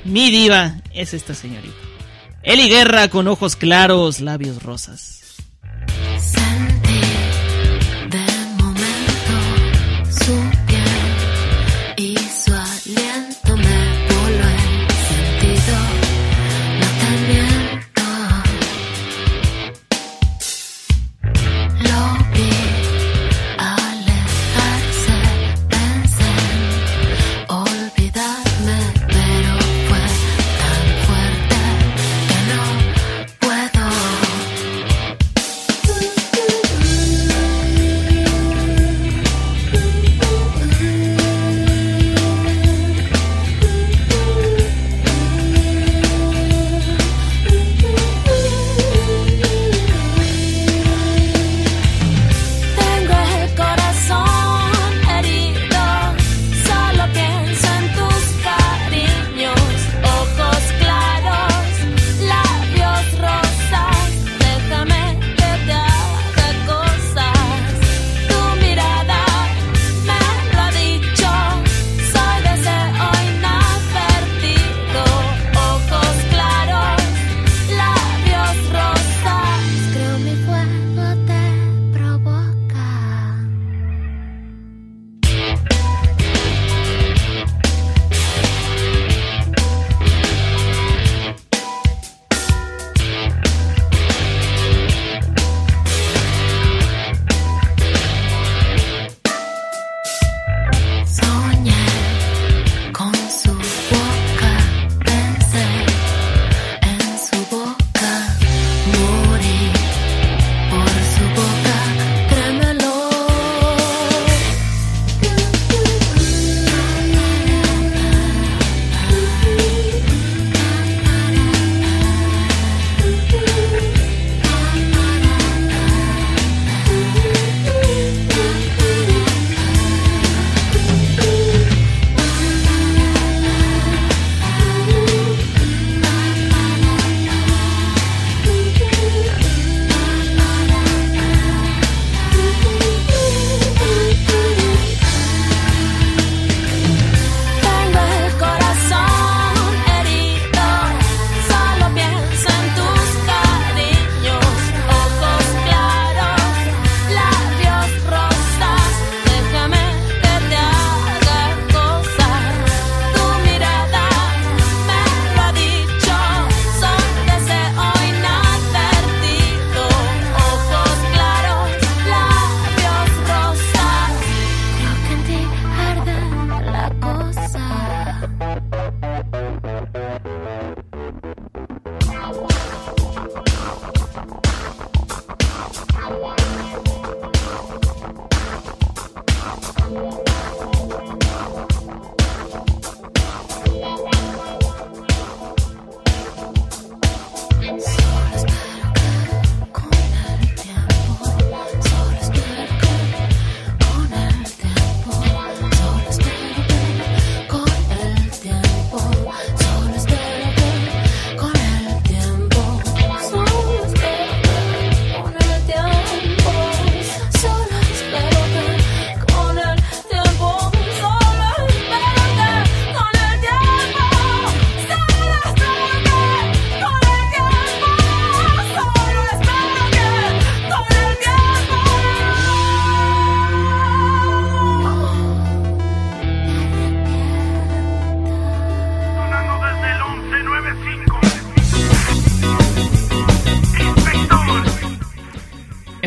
es esta señorita. Eli Guerra, con ojos claros, labios rosas. Puedo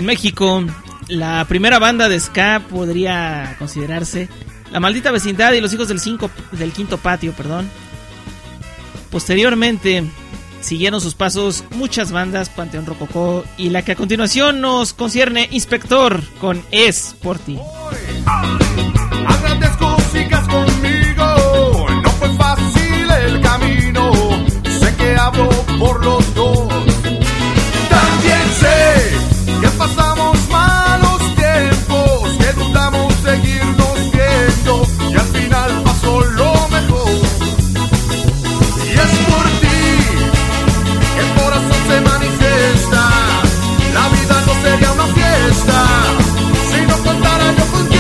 En México, la primera banda de ska podría considerarse La Maldita Vecindad y Los Hijos del Quinto Patio, perdón. Posteriormente siguieron sus pasos muchas bandas, Panteón Rococó y la que a continuación nos concierne, Inspector, con Es por ti. Agradezco sigas conmigo, no fue fácil el camino, sé que hablo por los dos. También sé que pasamos malos tiempos, que dudamos seguirnos viendo y al final pasó lo mejor. Y es por ti que el corazón se manifiesta, la vida no sería una fiesta si no contara yo contigo.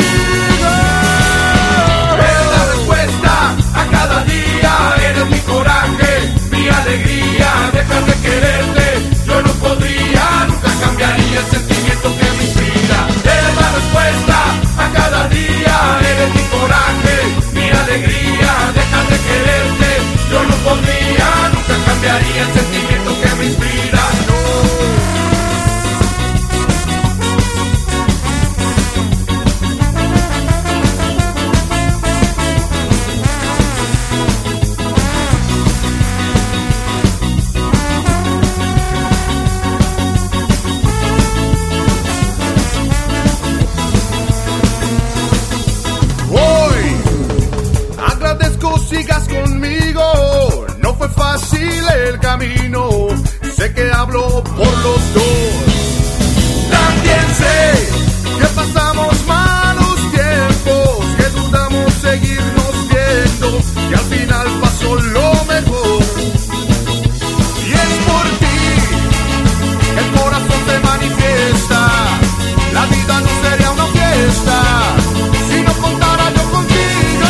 Eres la respuesta a cada día, eres mi coraje, mi alegría, dejar de quererte, yo no podría, nunca cambiaría el sentimiento que me inspira. Eres la respuesta a cada día, eres mi coraje, mi alegría, dejar de quererte, yo no podría, nunca cambiaría el sentimiento que me inspira. Sigas conmigo, no fue fácil el camino, sé que hablo por los dos. También sé que pasamos malos tiempos, que dudamos seguirnos viendo y al final pasó lo mejor. Y es por ti que el corazón se manifiesta, la vida no sería una fiesta si no contara yo contigo.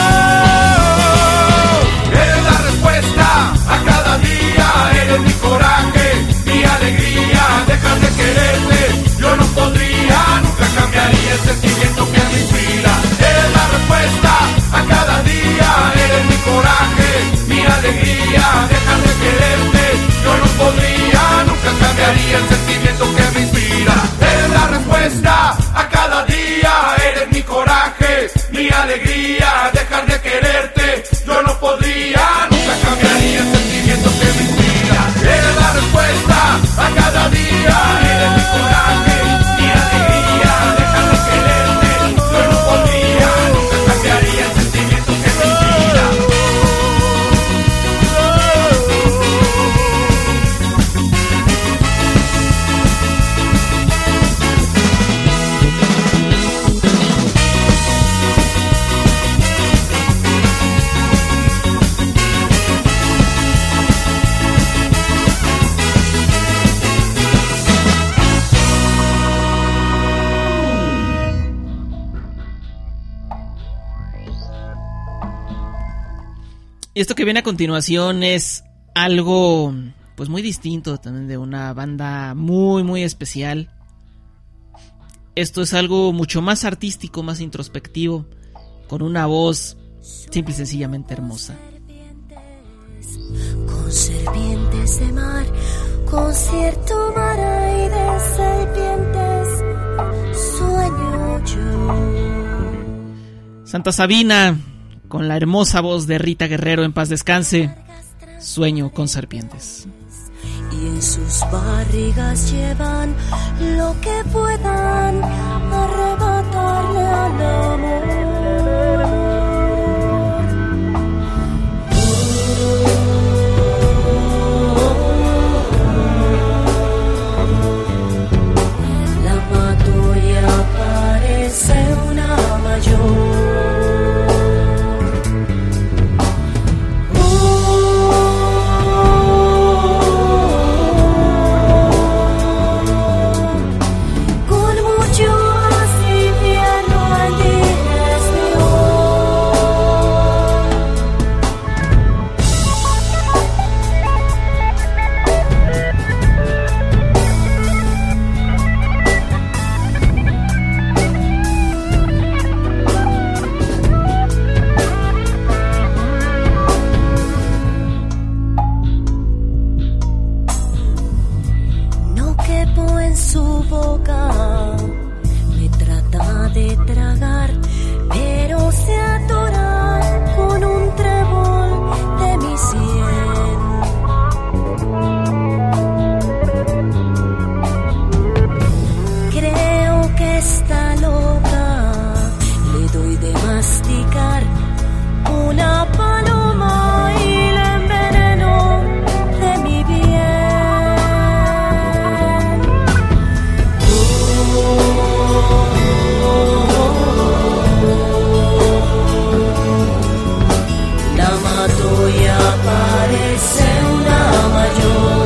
A cada día eres mi coraje, mi alegría, dejar de quererte, yo no podría, nunca cambiaría el sentimiento que me inspira. Eres la respuesta a cada día, eres mi coraje, mi alegría, dejar de quererte, yo no podría, nunca cambiaría el sentimiento que me inspira. Eres la respuesta a cada día, eres mi coraje, mi alegría, dejar de quererte, yo no podría, nunca cambiaría el sentimiento que me inspira. Eres la respuesta a cada día, eres mi coraje, mi alegría, dejar de quererte, yo no podría, nunca cambiaría el sentimiento que me inspira. Y esto que viene a continuación es algo pues muy distinto también de una banda muy muy especial. Esto es algo mucho más artístico, más introspectivo, con una voz simple y sencillamente hermosa. Con serpientes de mar, concierto mar y de serpientes, sueño yo. Santa Sabina, con la hermosa voz de Rita Guerrero, en paz descanse, Sueño con serpientes. Y en sus barrigas llevan lo que puedan arrebatarle al amor. La mato y aparece una mayor. Con mucho así cepo en su boca, me trata de tragar, pero se atora con un trébol de mi sien. Creo que está loca, le doy de masticar una paloma y la enveneno de mi bien. La mato y aparece una mayor.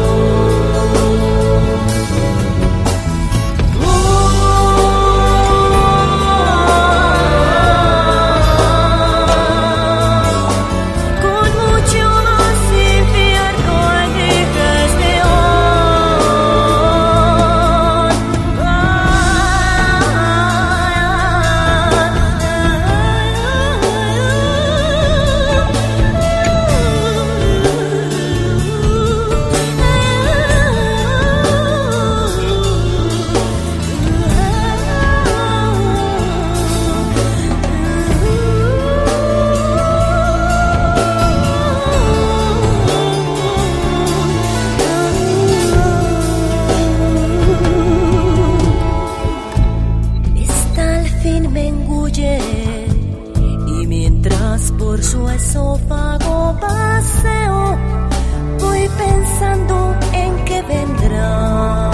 Por su esófago paseo, voy pensando en que vendrá.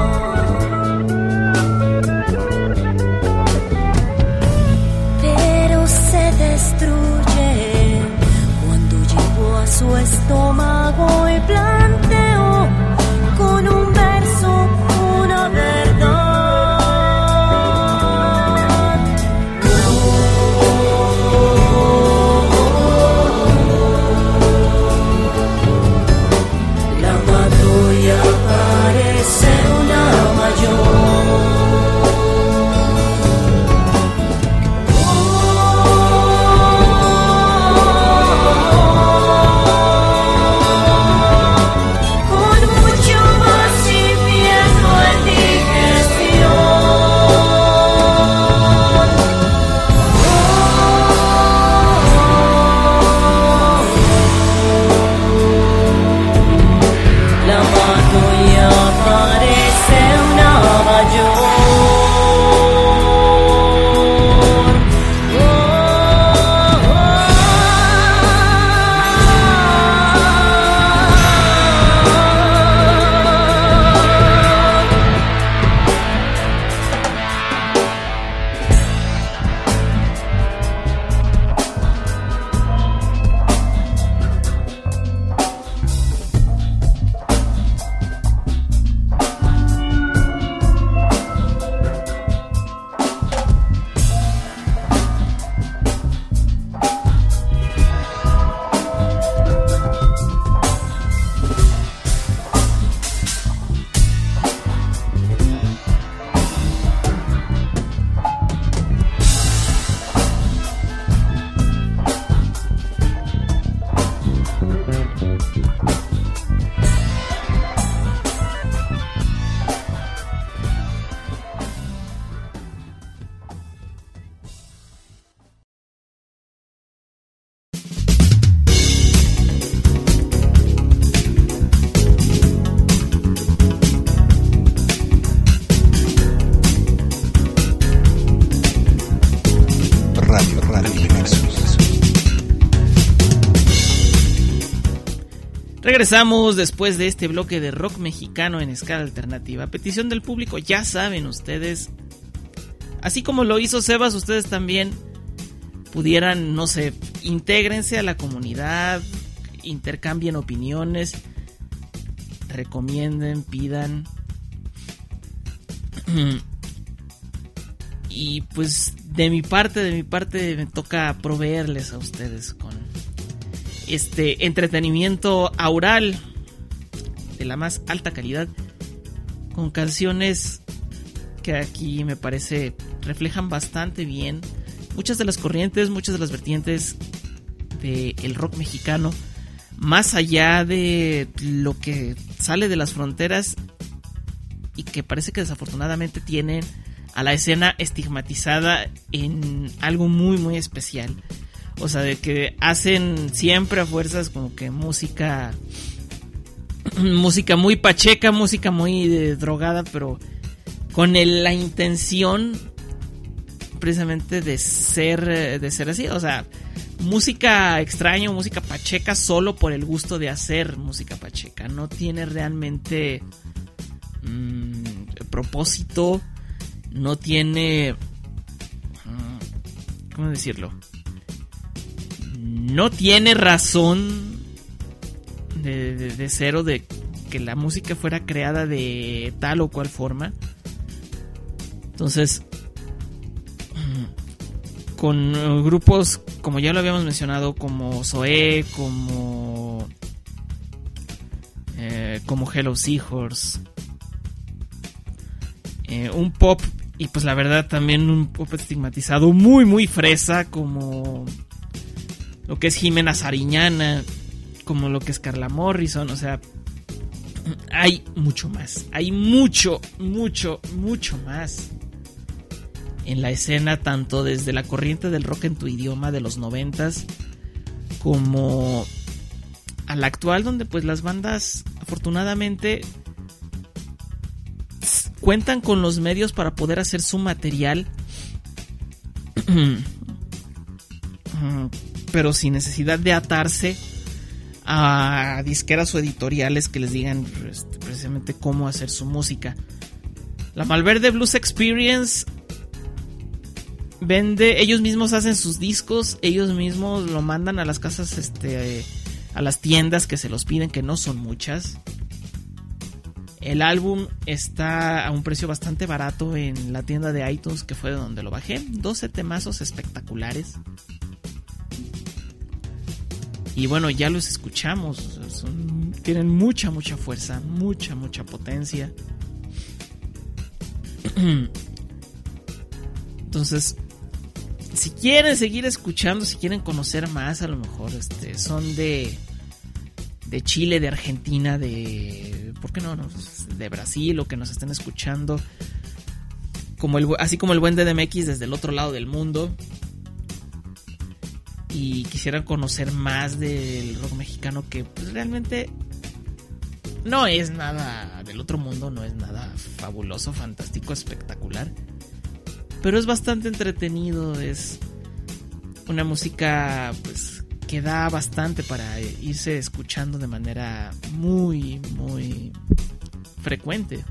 Pero se destruye cuando llego a su estómago y planteo con un verso una verdad. Aparece una mayor. Regresamos después de este bloque de rock mexicano en escala alternativa. A petición del público, ya saben ustedes, así como lo hizo Sebas, ustedes también pudieran, no sé, intégrense a la comunidad, intercambien opiniones, recomienden, pidan. Y pues de mi parte me toca proveerles a ustedes con este entretenimiento aural de la más alta calidad, con canciones que aquí me parece reflejan bastante bien muchas de las corrientes, muchas de las vertientes del rock mexicano, más allá de lo que sale de las fronteras y que parece que desafortunadamente tienen a la escena estigmatizada en algo muy muy especial. O sea, de que hacen siempre a fuerzas como que música muy pacheca, música muy drogada, pero con la intención precisamente de ser así. O sea, música extraña, música pacheca solo por el gusto de hacer música pacheca. No tiene realmente propósito, no tiene... ¿cómo decirlo? No tiene razón de ser, o de que la música fuera creada de tal o cual forma. Entonces, con grupos, como ya lo habíamos mencionado, como Zoé, como Hello Seahorse, un pop, y pues la verdad también un pop estigmatizado muy muy fresa, como lo que es Jimena Sariñana, como lo que es Carla Morrison. O sea, hay mucho más, hay mucho más en la escena, tanto desde la corriente del rock en tu idioma de los 90s como a la actual, donde pues las bandas afortunadamente cuentan con los medios para poder hacer su material, pero sin necesidad de atarse a disqueras o editoriales que les digan precisamente cómo hacer su música. La Malverde Blues Experience vende, ellos mismos hacen sus discos, ellos mismos lo mandan a las casas, a las tiendas que se los piden, que no son muchas. El álbum está a un precio bastante barato en la tienda de iTunes, que fue de donde lo bajé. 12 temazos espectaculares. Y bueno, ya los escuchamos. Tienen mucha fuerza, mucha potencia. Entonces, si quieren seguir escuchando, si quieren conocer más, a lo mejor son de Chile, de Argentina, ¿por qué no? De Brasil, o que nos estén escuchando, así como el buen DDMX desde el otro lado del mundo, y quisieran conocer más del rock mexicano, que pues realmente no es nada del otro mundo, no es nada fabuloso, fantástico, espectacular, pero es bastante entretenido. Es una música pues que da bastante para irse escuchando de manera muy frecuente.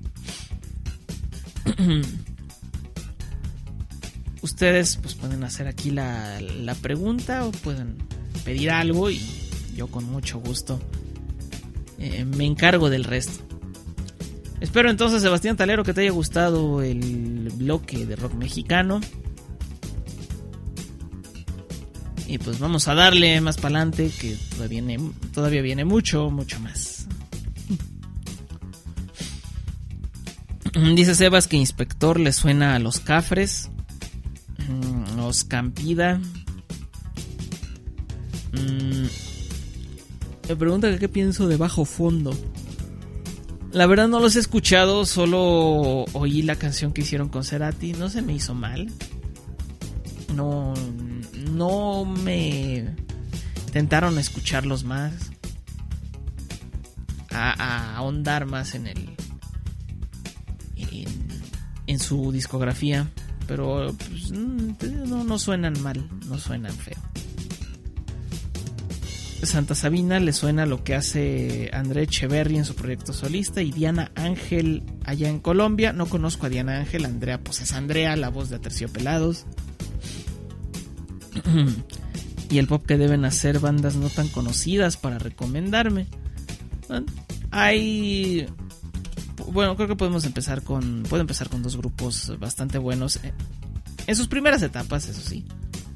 Ustedes pues pueden hacer aquí la pregunta, o pueden pedir algo y yo con mucho gusto me encargo del resto. Espero entonces, Sebastián Talero, que te haya gustado el bloque de rock mexicano. Y pues vamos a darle más para adelante, que todavía viene mucho más. Dice Sebas que Inspector le suena a Los Cafres, Los Campida. Me pregunta que qué pienso de Bajo Fondo. La verdad no los he escuchado, solo oí la canción que hicieron con Cerati. No se me hizo mal. No me tentaron escucharlos más, a ahondar más en su discografía, pero pues, no suenan mal, no suenan feo. Santa Sabina le suena lo que hace André Echeverry en su proyecto solista, y Diana Ángel allá en Colombia. No conozco a Diana Ángel. Andrea pues es Andrea, la voz de Aterciopelados. Y el pop que deben hacer bandas no tan conocidas para recomendarme. Bueno, creo que puedo empezar con dos grupos bastante buenos en sus primeras etapas, eso sí.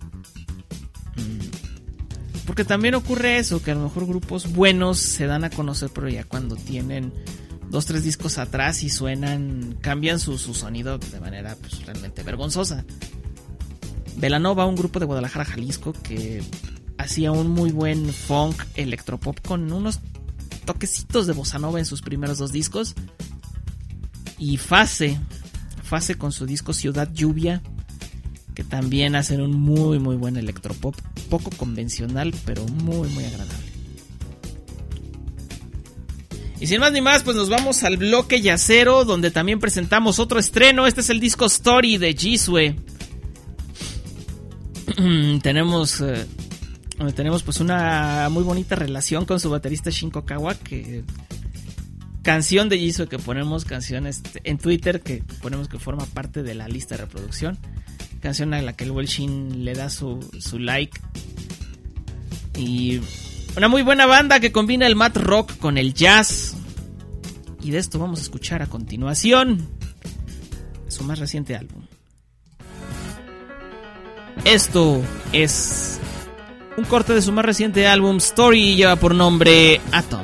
Porque también ocurre eso, que a lo mejor grupos buenos se dan a conocer, pero ya cuando tienen 2-3 discos atrás y cambian su sonido de manera pues realmente vergonzosa. Velanova, un grupo de Guadalajara, Jalisco, que hacía un muy buen funk electropop con unos toquecitos de bossa nova en sus primeros 2 discos. y Fase con su disco Ciudad Lluvia, que también hacen un muy muy buen electropop, poco convencional pero muy muy agradable. Y sin más ni más, pues nos vamos al bloque yacero, donde también presentamos otro estreno. Este es el disco Story de Jisoo. Tenemos pues una muy bonita relación con su baterista Shinko Kawa, que canción de Jisoo que ponemos, canciones en Twitter que ponemos que forma parte de la lista de reproducción, canción a la que el buen Shin le da su like. Y una muy buena banda que combina el math rock con el jazz. Y de esto vamos a escuchar a continuación su más reciente álbum. Esto es un corte de su más reciente álbum, Story, y lleva por nombre Atom.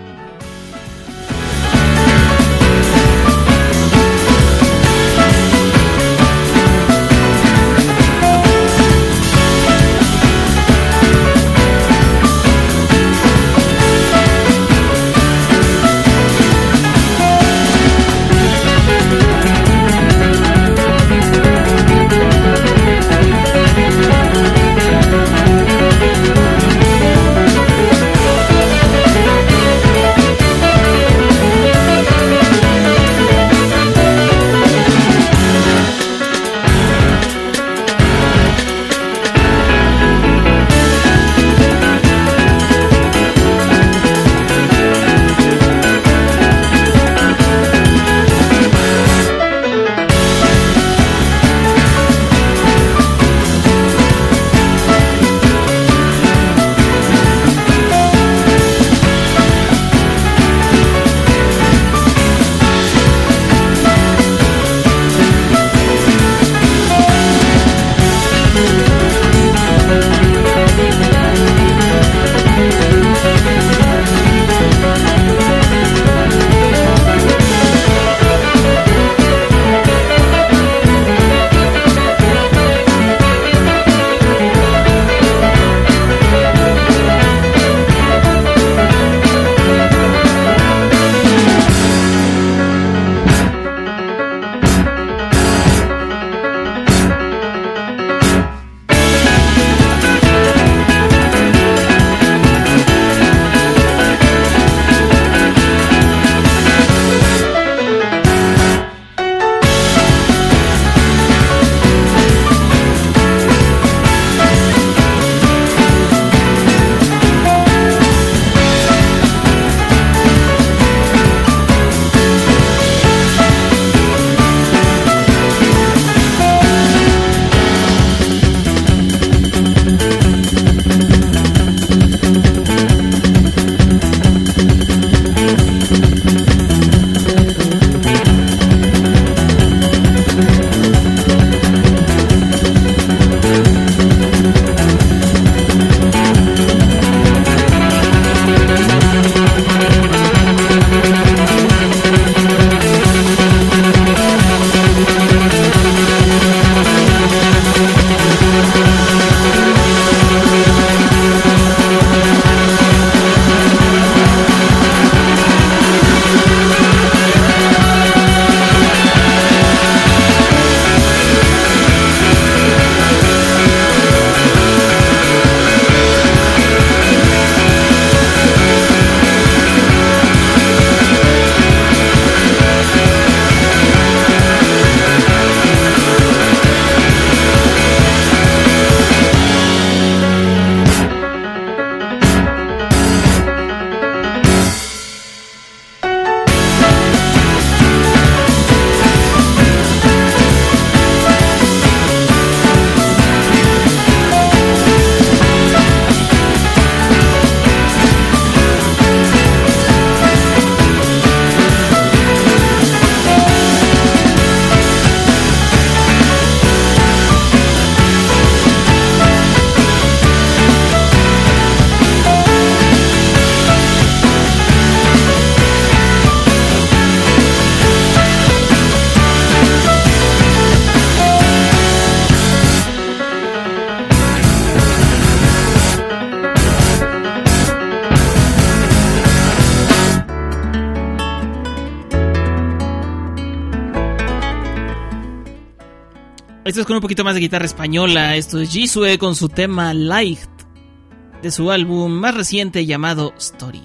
Esto es con un poquito más de guitarra española. Esto es Jisoo con su tema Light, de su álbum más reciente llamado Story.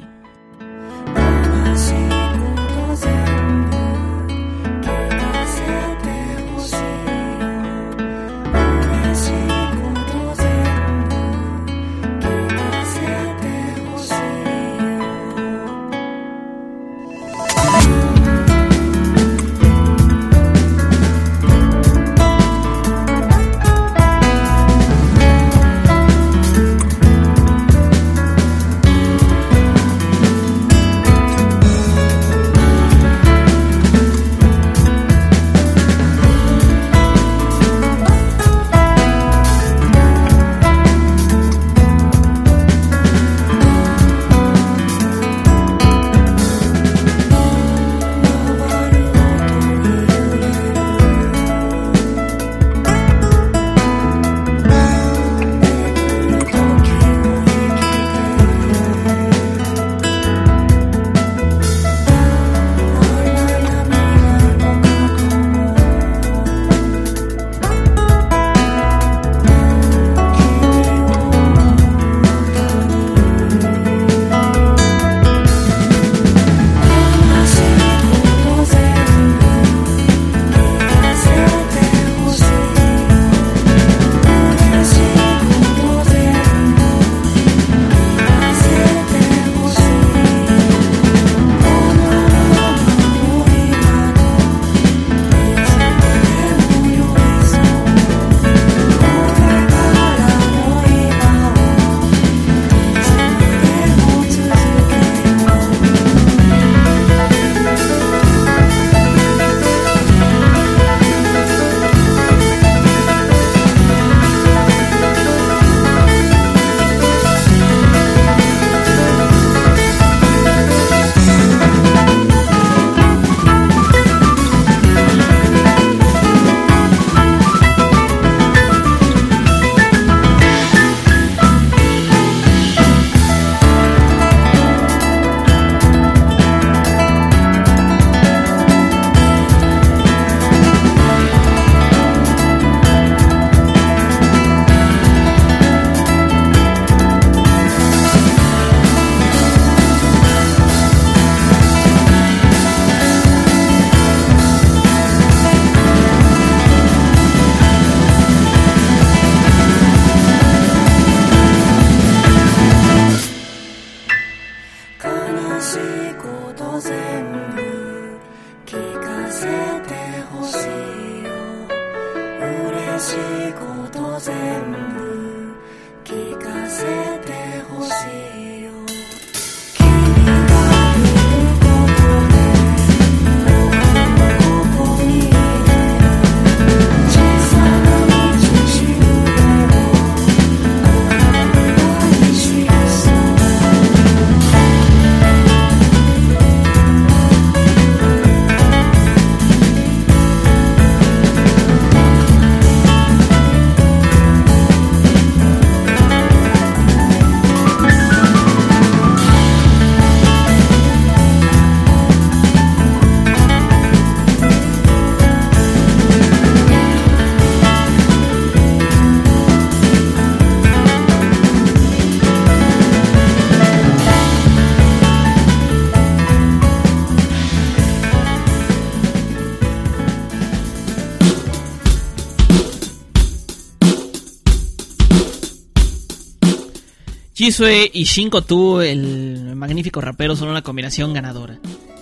Jisoo y Shin-Kotu, el magnífico rapero, son una combinación ganadora.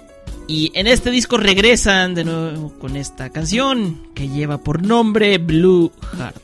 Y en este disco regresan de nuevo con esta canción que lleva por nombre Blue Heart.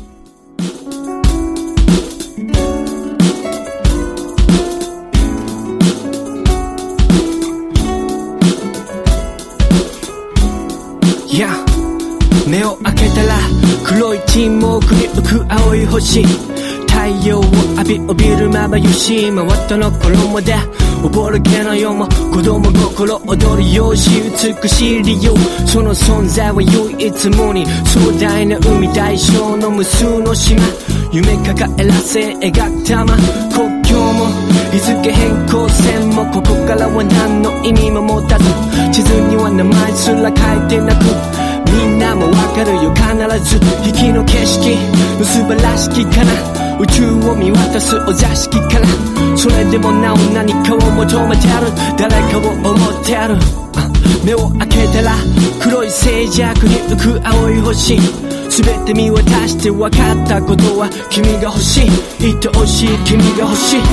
Yeah. 目を開けたら黒い沈黙に浮く青い星太陽を浴び帯びるまばゆし真綿の衣で溺れ毛の世も子供心踊るよし美しい理由その存在は唯一無二壮大な海大小の無数の島夢抱えらせ描く玉国境も日付変更線もここからは何の意味も持たず地図には名前すら書いてなくみんなもわかかるよ必ず引きの景色の素晴らしきかな宇宙を見渡すお座敷からそれでもなお何かを求めてある誰かを思ってある目を開けたら黒い静寂に浮く青い星全て見渡して分かったことは君が欲しい愛おしい君が欲しい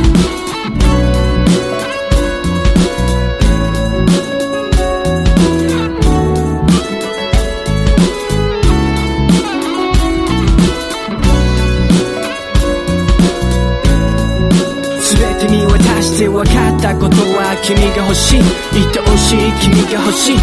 全て見渡して分かったことは君が欲しい愛おしい君が欲しい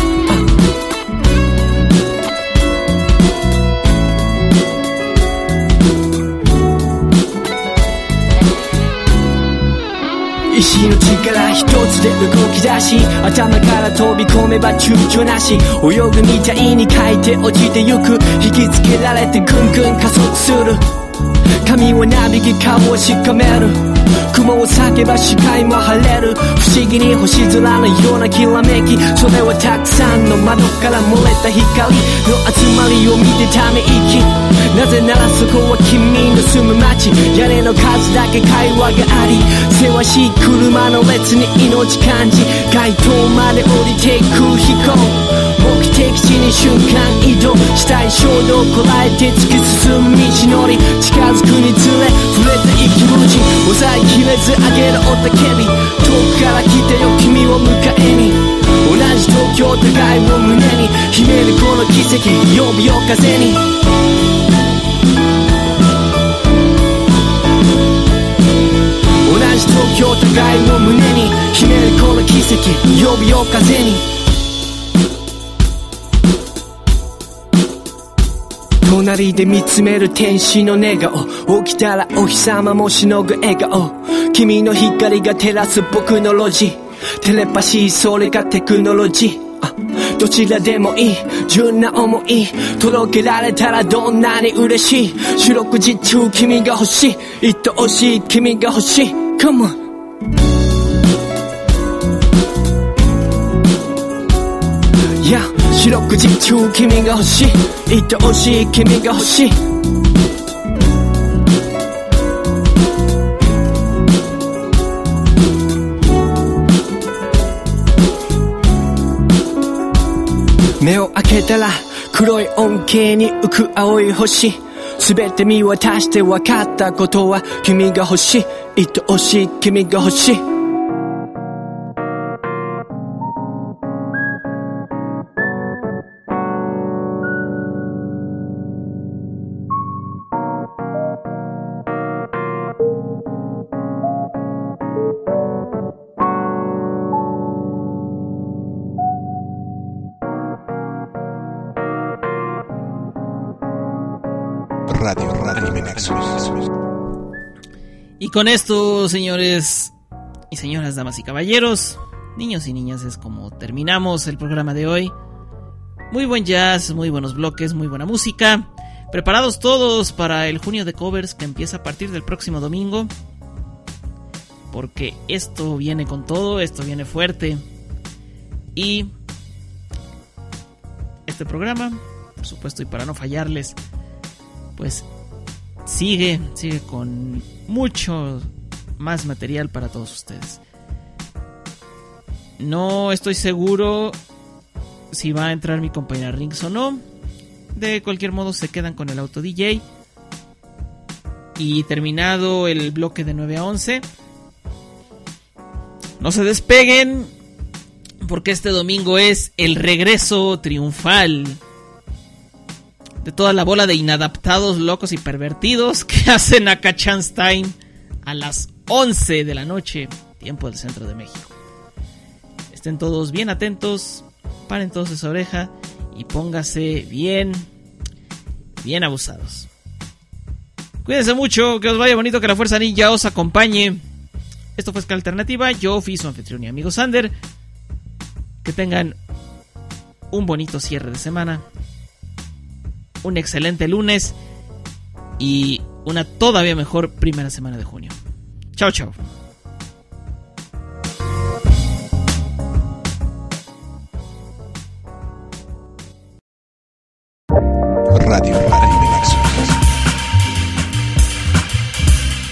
意志の力一つで動き出し頭から飛び込めば躊躇なし泳ぐみたいに書いて落ちてゆく引きつけられてぐんぐん加速する髪をなびき顔をしかめる雲を裂けば視界も晴れる不思議に星空のようなきらめきそれはたくさんの窓から漏れた光の集まりを見てため息なぜならそこは君の住む街屋根の数だけ会話がありせわしい車の列に命感じ街灯まで降りていく飛行目的地に瞬間移動したい衝動をこらえて突き進む道のり近づくにつれ触れていき無事抑えきれず上げる雄たけび遠くから来てよ君を迎えに同じ東京互いを胸に秘めるこの奇跡呼びよ風に同じ東京互いを胸に秘めるこの奇跡呼びよ風に隣で見つめる天使の寝顔起きたらお日様もしのぐ笑顔君の光が照らす僕の路地テレパシーそれがテクノロジーどちらでもいい純な思い届けられたらどんなに嬉しい四六時中君が欲しい愛おしい君が欲しい Come on Yeah四六時中君が欲しい愛おしい君が欲しい目を開けたら黒い恩恵に浮く青い星全て見渡して分かったことは君が欲しい愛おしい君が欲しい Radio Anime Nexus. Y con esto, señores y señoras, damas y caballeros, niños y niñas, es como terminamos el programa de hoy. Muy buen jazz, muy buenos bloques, muy buena música. Preparados todos para el junio de covers que empieza a partir del próximo domingo. Porque esto viene con todo, esto viene fuerte. Y este programa, por supuesto, y para no fallarles, pues sigue con mucho más material para todos ustedes. No estoy seguro si va a entrar mi compañera Rings o no. De cualquier modo se quedan con el auto DJ. Y terminado el bloque de 9 a 11, no se despeguen, porque este domingo es el regreso triunfal de toda la bola de inadaptados, locos y pervertidos que hacen Aka Chance Time a las 11 de la noche, tiempo del centro de México. Estén todos bien atentos, paren todos esa oreja y póngase bien abusados. Cuídense mucho, que os vaya bonito, que la Fuerza Ninja os acompañe. Esto fue Escala Alternativa, yo fui su anfitrión y amigo Sander. Que tengan un bonito cierre de semana, un excelente lunes y una todavía mejor primera semana de junio. Chao, chao.